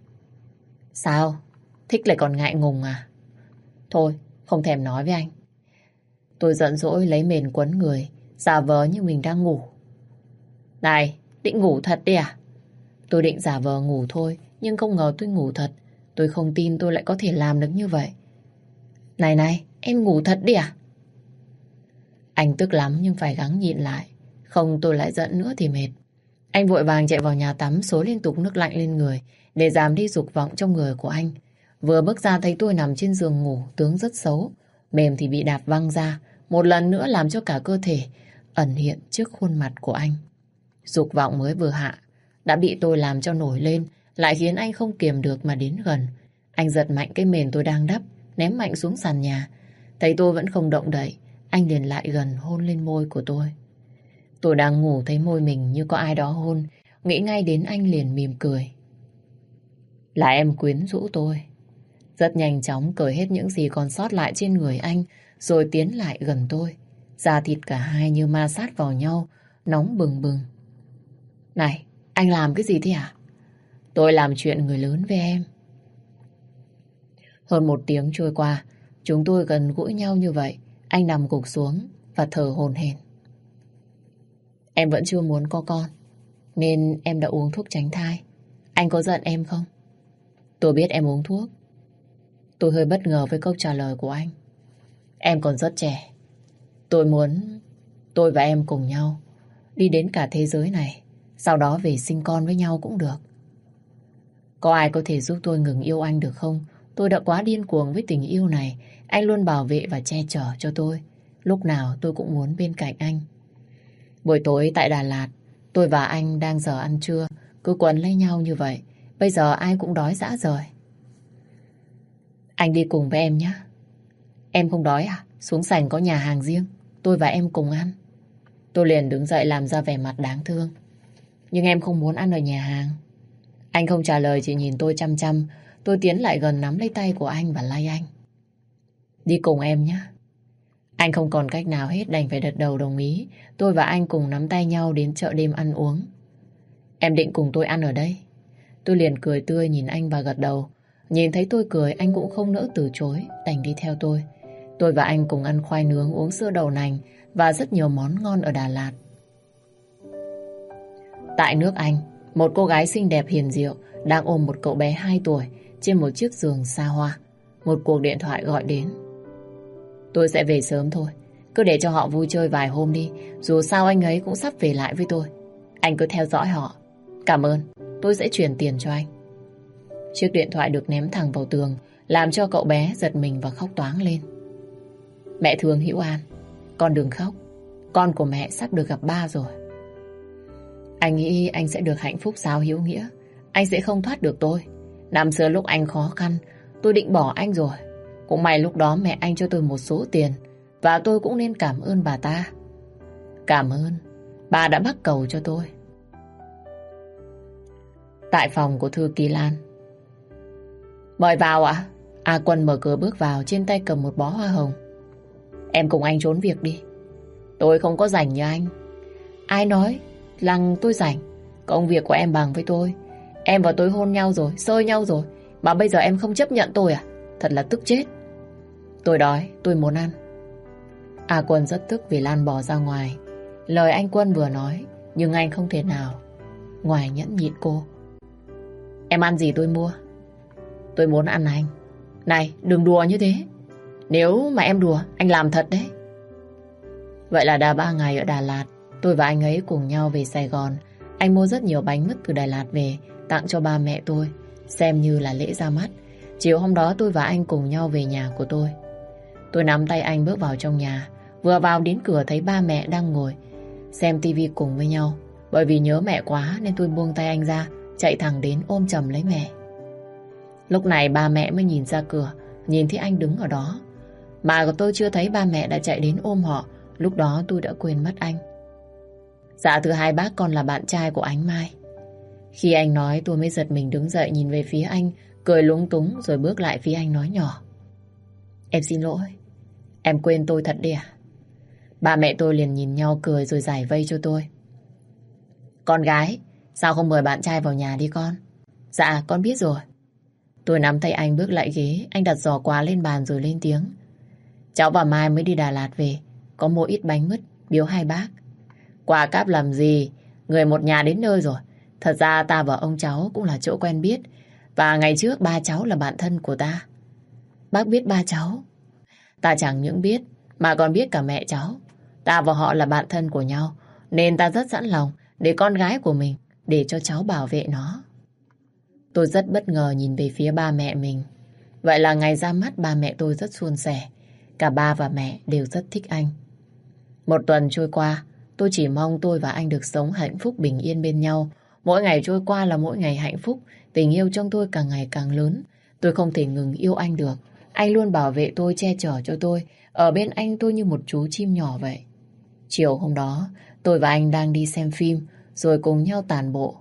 Sao? Thích lại còn ngại ngùng à? Thôi, không thèm nói với anh. Tôi giận dỗi lấy mền quấn người, giả vờ như mình đang ngủ. Này, định ngủ thật đi à? Tôi định giả vờ ngủ thôi, nhưng không ngờ tôi ngủ thật. Tôi không tin tôi lại có thể làm được như vậy. Này này, em ngủ thật đi à? Anh tức lắm nhưng phải gắng nhịn lại. Không tôi lại giận nữa thì mệt. Anh vội vàng chạy vào nhà tắm xối liên tục nước lạnh lên người để giảm đi dục vọng trong người của anh. Vừa bước ra thấy tôi nằm trên giường ngủ, tướng rất xấu. Mềm thì bị đạp văng ra, một lần nữa làm cho cả cơ thể ẩn hiện trước khuôn mặt của anh. Dục vọng mới vừa hạ đã bị tôi làm cho nổi lên, lại khiến anh không kiềm được mà đến gần. Anh giật mạnh cái mền tôi đang đắp, ném mạnh xuống sàn nhà. Thấy tôi vẫn không động đậy, anh liền lại gần hôn lên môi của tôi. Tôi đang ngủ thấy môi mình như có ai đó hôn, nghĩ ngay đến anh liền mỉm cười. Là em quyến rũ tôi. Rất nhanh chóng cởi hết những gì còn sót lại trên người anh, rồi tiến lại gần tôi. Da thịt cả hai như ma sát vào nhau, nóng bừng bừng. Này, anh làm cái gì thế à? Tôi làm chuyện người lớn với em. Hơn một tiếng trôi qua, chúng tôi gần gũi nhau như vậy. Anh nằm gục xuống và thở hổn hển. Em vẫn chưa muốn có con, nên em đã uống thuốc tránh thai. Anh có giận em không? Tôi biết em uống thuốc. Tôi hơi bất ngờ với câu trả lời của anh. Em còn rất trẻ. Tôi muốn tôi và em cùng nhau đi đến cả thế giới này, sau đó về sinh con với nhau cũng được. Có ai có thể giúp tôi ngừng yêu anh được không? Tôi đã quá điên cuồng với tình yêu này. Anh luôn bảo vệ và che chở cho tôi. Lúc nào tôi cũng muốn bên cạnh anh. Buổi tối tại Đà Lạt, tôi và anh đang giờ ăn trưa, cứ quấn lấy nhau như vậy. Bây giờ ai cũng đói rã rời. Anh đi cùng với em nhé. Em không đói à? Xuống sảnh có nhà hàng riêng, tôi và em cùng ăn. Tôi liền đứng dậy làm ra vẻ mặt đáng thương. Nhưng em không muốn ăn ở nhà hàng. Anh không trả lời, chỉ nhìn tôi chăm chăm. Tôi tiến lại gần nắm lấy tay của anh và lay anh. Đi cùng em nhé. Anh không còn cách nào hết đành phải gật đầu đồng ý. Tôi và anh cùng nắm tay nhau đến chợ đêm ăn uống. Em định cùng tôi ăn ở đây? Tôi liền cười tươi nhìn anh và gật đầu. Nhìn thấy tôi cười anh cũng không nỡ từ chối, đành đi theo tôi. Tôi và anh cùng ăn khoai nướng, uống sữa đậu nành và rất nhiều món ngon ở Đà Lạt. Tại nước Anh, một cô gái xinh đẹp hiền diệu đang ôm một cậu bé hai tuổi trên một chiếc giường xa hoa. Một cuộc điện thoại gọi đến. Tôi sẽ về sớm thôi. Cứ để cho họ vui chơi vài hôm đi. Dù sao anh ấy cũng sắp về lại với tôi. Anh cứ theo dõi họ. Cảm ơn, tôi sẽ chuyển tiền cho anh. Chiếc điện thoại được ném thẳng vào tường, làm cho cậu bé giật mình và khóc toáng lên. Mẹ thương Hữu An, con đừng khóc. Con của mẹ sắp được gặp ba rồi. Anh nghĩ anh sẽ được hạnh phúc sao Hiếu Nghĩa? Anh sẽ không thoát được tôi. Năm xưa lúc anh khó khăn, tôi định bỏ anh rồi. Cũng may lúc đó mẹ anh cho tôi một số tiền, và tôi cũng nên cảm ơn bà ta. Cảm ơn, bà đã bắt cầu cho tôi. Tại phòng của thư ký Lan. Mời vào ạ. A Quân mở cửa bước vào, trên tay cầm một bó hoa hồng. Em cùng anh trốn việc đi. Tôi không có rảnh như anh. Ai nói rằng tôi rảnh? Công việc của em bằng với tôi. Em và tôi hôn nhau rồi, xơi nhau rồi, mà bây giờ em không chấp nhận tôi à? Thật là tức chết. Tôi đói, tôi muốn ăn. A Quân rất tức vì Lan bỏ ra ngoài. Lời anh Quân vừa nói, nhưng anh không thể nào ngoài nhẫn nhịn cô. Em ăn gì tôi mua. Tôi muốn ăn anh. Này, đừng đùa như thế. Nếu mà em đùa, anh làm thật đấy. Vậy là đã ba ngày ở Đà Lạt, tôi và anh ấy cùng nhau về Sài Gòn. Anh mua rất nhiều bánh mứt từ Đà Lạt về, tặng cho ba mẹ tôi, xem như là lễ ra mắt. Chiều hôm đó tôi và anh cùng nhau về nhà của tôi. Tôi nắm tay anh bước vào trong nhà. Vừa vào đến cửa thấy ba mẹ đang ngồi xem tivi cùng với nhau. Bởi vì nhớ mẹ quá nên tôi buông tay anh ra, chạy thẳng đến ôm chầm lấy mẹ. Lúc này ba mẹ mới nhìn ra cửa, nhìn thấy anh đứng ở đó. Mà tôi chưa thấy ba mẹ đã chạy đến ôm họ. Lúc đó tôi đã quên mất anh. Dạ thưa hai bác, con là bạn trai của Ánh Mai. Khi anh nói tôi mới giật mình đứng dậy nhìn về phía anh, cười lúng túng rồi bước lại phía anh nói nhỏ. Em xin lỗi, em quên tôi thật đi à? Ba mẹ tôi liền nhìn nhau cười rồi giải vây cho tôi. Con gái, sao không mời bạn trai vào nhà đi con? Dạ, con biết rồi. Tôi nắm tay anh bước lại ghế, anh đặt giỏ quà lên bàn rồi lên tiếng. Cháu và Mai mới đi Đà Lạt về, có mua ít bánh mứt biếu hai bác. Quà cáp làm gì, người một nhà đến nơi rồi. Thật ra ta và ông cháu cũng là chỗ quen biết, và ngày trước ba cháu là bạn thân của ta. Bác biết ba cháu. Ta chẳng những biết mà còn biết cả mẹ cháu. Ta và họ là bạn thân của nhau, nên ta rất sẵn lòng để con gái của mình, để cho cháu bảo vệ nó. Tôi rất bất ngờ nhìn về phía ba mẹ mình. Vậy là ngày ra mắt ba mẹ tôi rất suôn sẻ. Cả ba và mẹ đều rất thích anh. Một tuần trôi qua, tôi chỉ mong tôi và anh được sống hạnh phúc bình yên bên nhau. Mỗi ngày trôi qua là mỗi ngày hạnh phúc. Tình yêu trong tôi càng ngày càng lớn. Tôi không thể ngừng yêu anh được. Anh luôn bảo vệ tôi, che chở cho tôi. Ở bên anh tôi như một chú chim nhỏ vậy. Chiều hôm đó, tôi và anh đang đi xem phim, rồi cùng nhau tản bộ.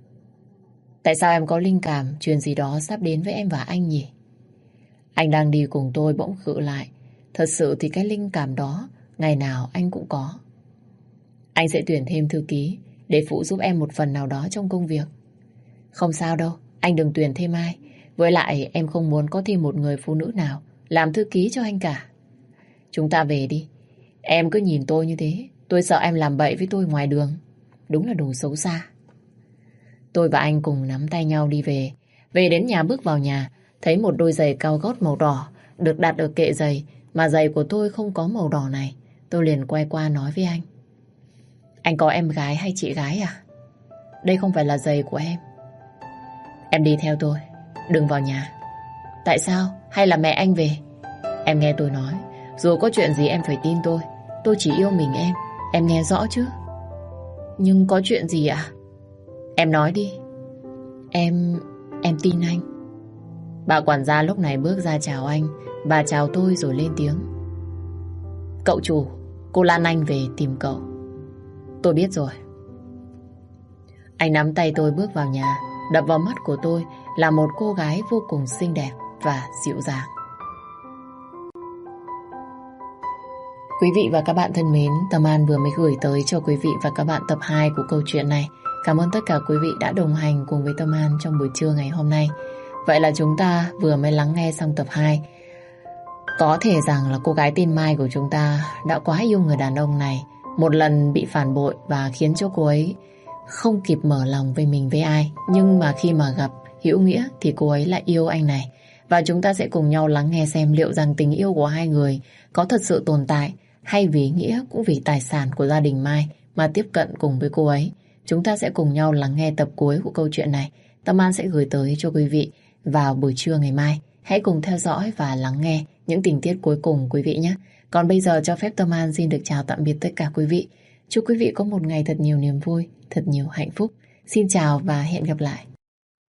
Tại sao em có linh cảm chuyện gì đó sắp đến với em và anh nhỉ? Anh đang đi cùng tôi bỗng khựng lại. Thật sự thì cái linh cảm đó ngày nào anh cũng có. Anh sẽ tuyển thêm thư ký để phụ giúp em một phần nào đó trong công việc. Không sao đâu, anh đừng tuyển thêm ai. Với lại em không muốn có thêm một người phụ nữ nào làm thư ký cho anh cả. Chúng ta về đi. Em cứ nhìn tôi như thế, tôi sợ em làm bậy với tôi ngoài đường. Đúng là đồ xấu xa. Tôi và anh cùng nắm tay nhau đi về. Về đến nhà, bước vào nhà, thấy một đôi giày cao gót màu đỏ được đặt ở kệ giày, mà giày của tôi không có màu đỏ này. Tôi liền quay qua nói với anh. Anh có em gái hay chị gái à? Đây không phải là giày của em. Em đi theo tôi, đừng vào nhà. Tại sao? Hay là mẹ anh về? Em nghe tôi nói, dù có chuyện gì em phải tin tôi. Tôi chỉ yêu mình em. Em nghe rõ chứ? Nhưng có chuyện gì ạ? Em nói đi. Em... em tin anh. Bà quản gia lúc này bước ra chào anh. Bà chào tôi rồi lên tiếng. Cậu chủ, cô Lan Anh về tìm cậu. Tôi biết rồi. Anh nắm tay tôi bước vào nhà. Đập vào mắt của tôi là một cô gái vô cùng xinh đẹp và dịu dàng. Quý vị và các bạn thân mến, Tâm An vừa mới gửi tới cho quý vị và các bạn tập hai của câu chuyện này. Cảm ơn tất cả quý vị đã đồng hành cùng với Tâm An trong buổi trưa ngày hôm nay. Vậy là chúng ta vừa mới lắng nghe xong tập hai. Có thể rằng là cô gái tên Mai của chúng ta đã quá yêu người đàn ông này. Một lần bị phản bội và khiến cho cô ấy không kịp mở lòng với mình với ai. Nhưng mà khi mà gặp hữu nghĩa thì cô ấy lại yêu anh này. Và chúng ta sẽ cùng nhau lắng nghe xem liệu rằng tình yêu của hai người có thật sự tồn tại, hay vì nghĩa cũng vì tài sản của gia đình Mai mà tiếp cận cùng với cô ấy. Chúng ta sẽ cùng nhau lắng nghe tập cuối của câu chuyện này. Tâm An sẽ gửi tới cho quý vị vào buổi trưa ngày mai. Hãy cùng theo dõi và lắng nghe những tình tiết cuối cùng quý vị nhé. Còn bây giờ cho phép Tâm An xin được chào tạm biệt tất cả quý vị. Chúc quý vị có một ngày thật nhiều niềm vui, thật nhiều hạnh phúc. Xin chào và hẹn gặp lại.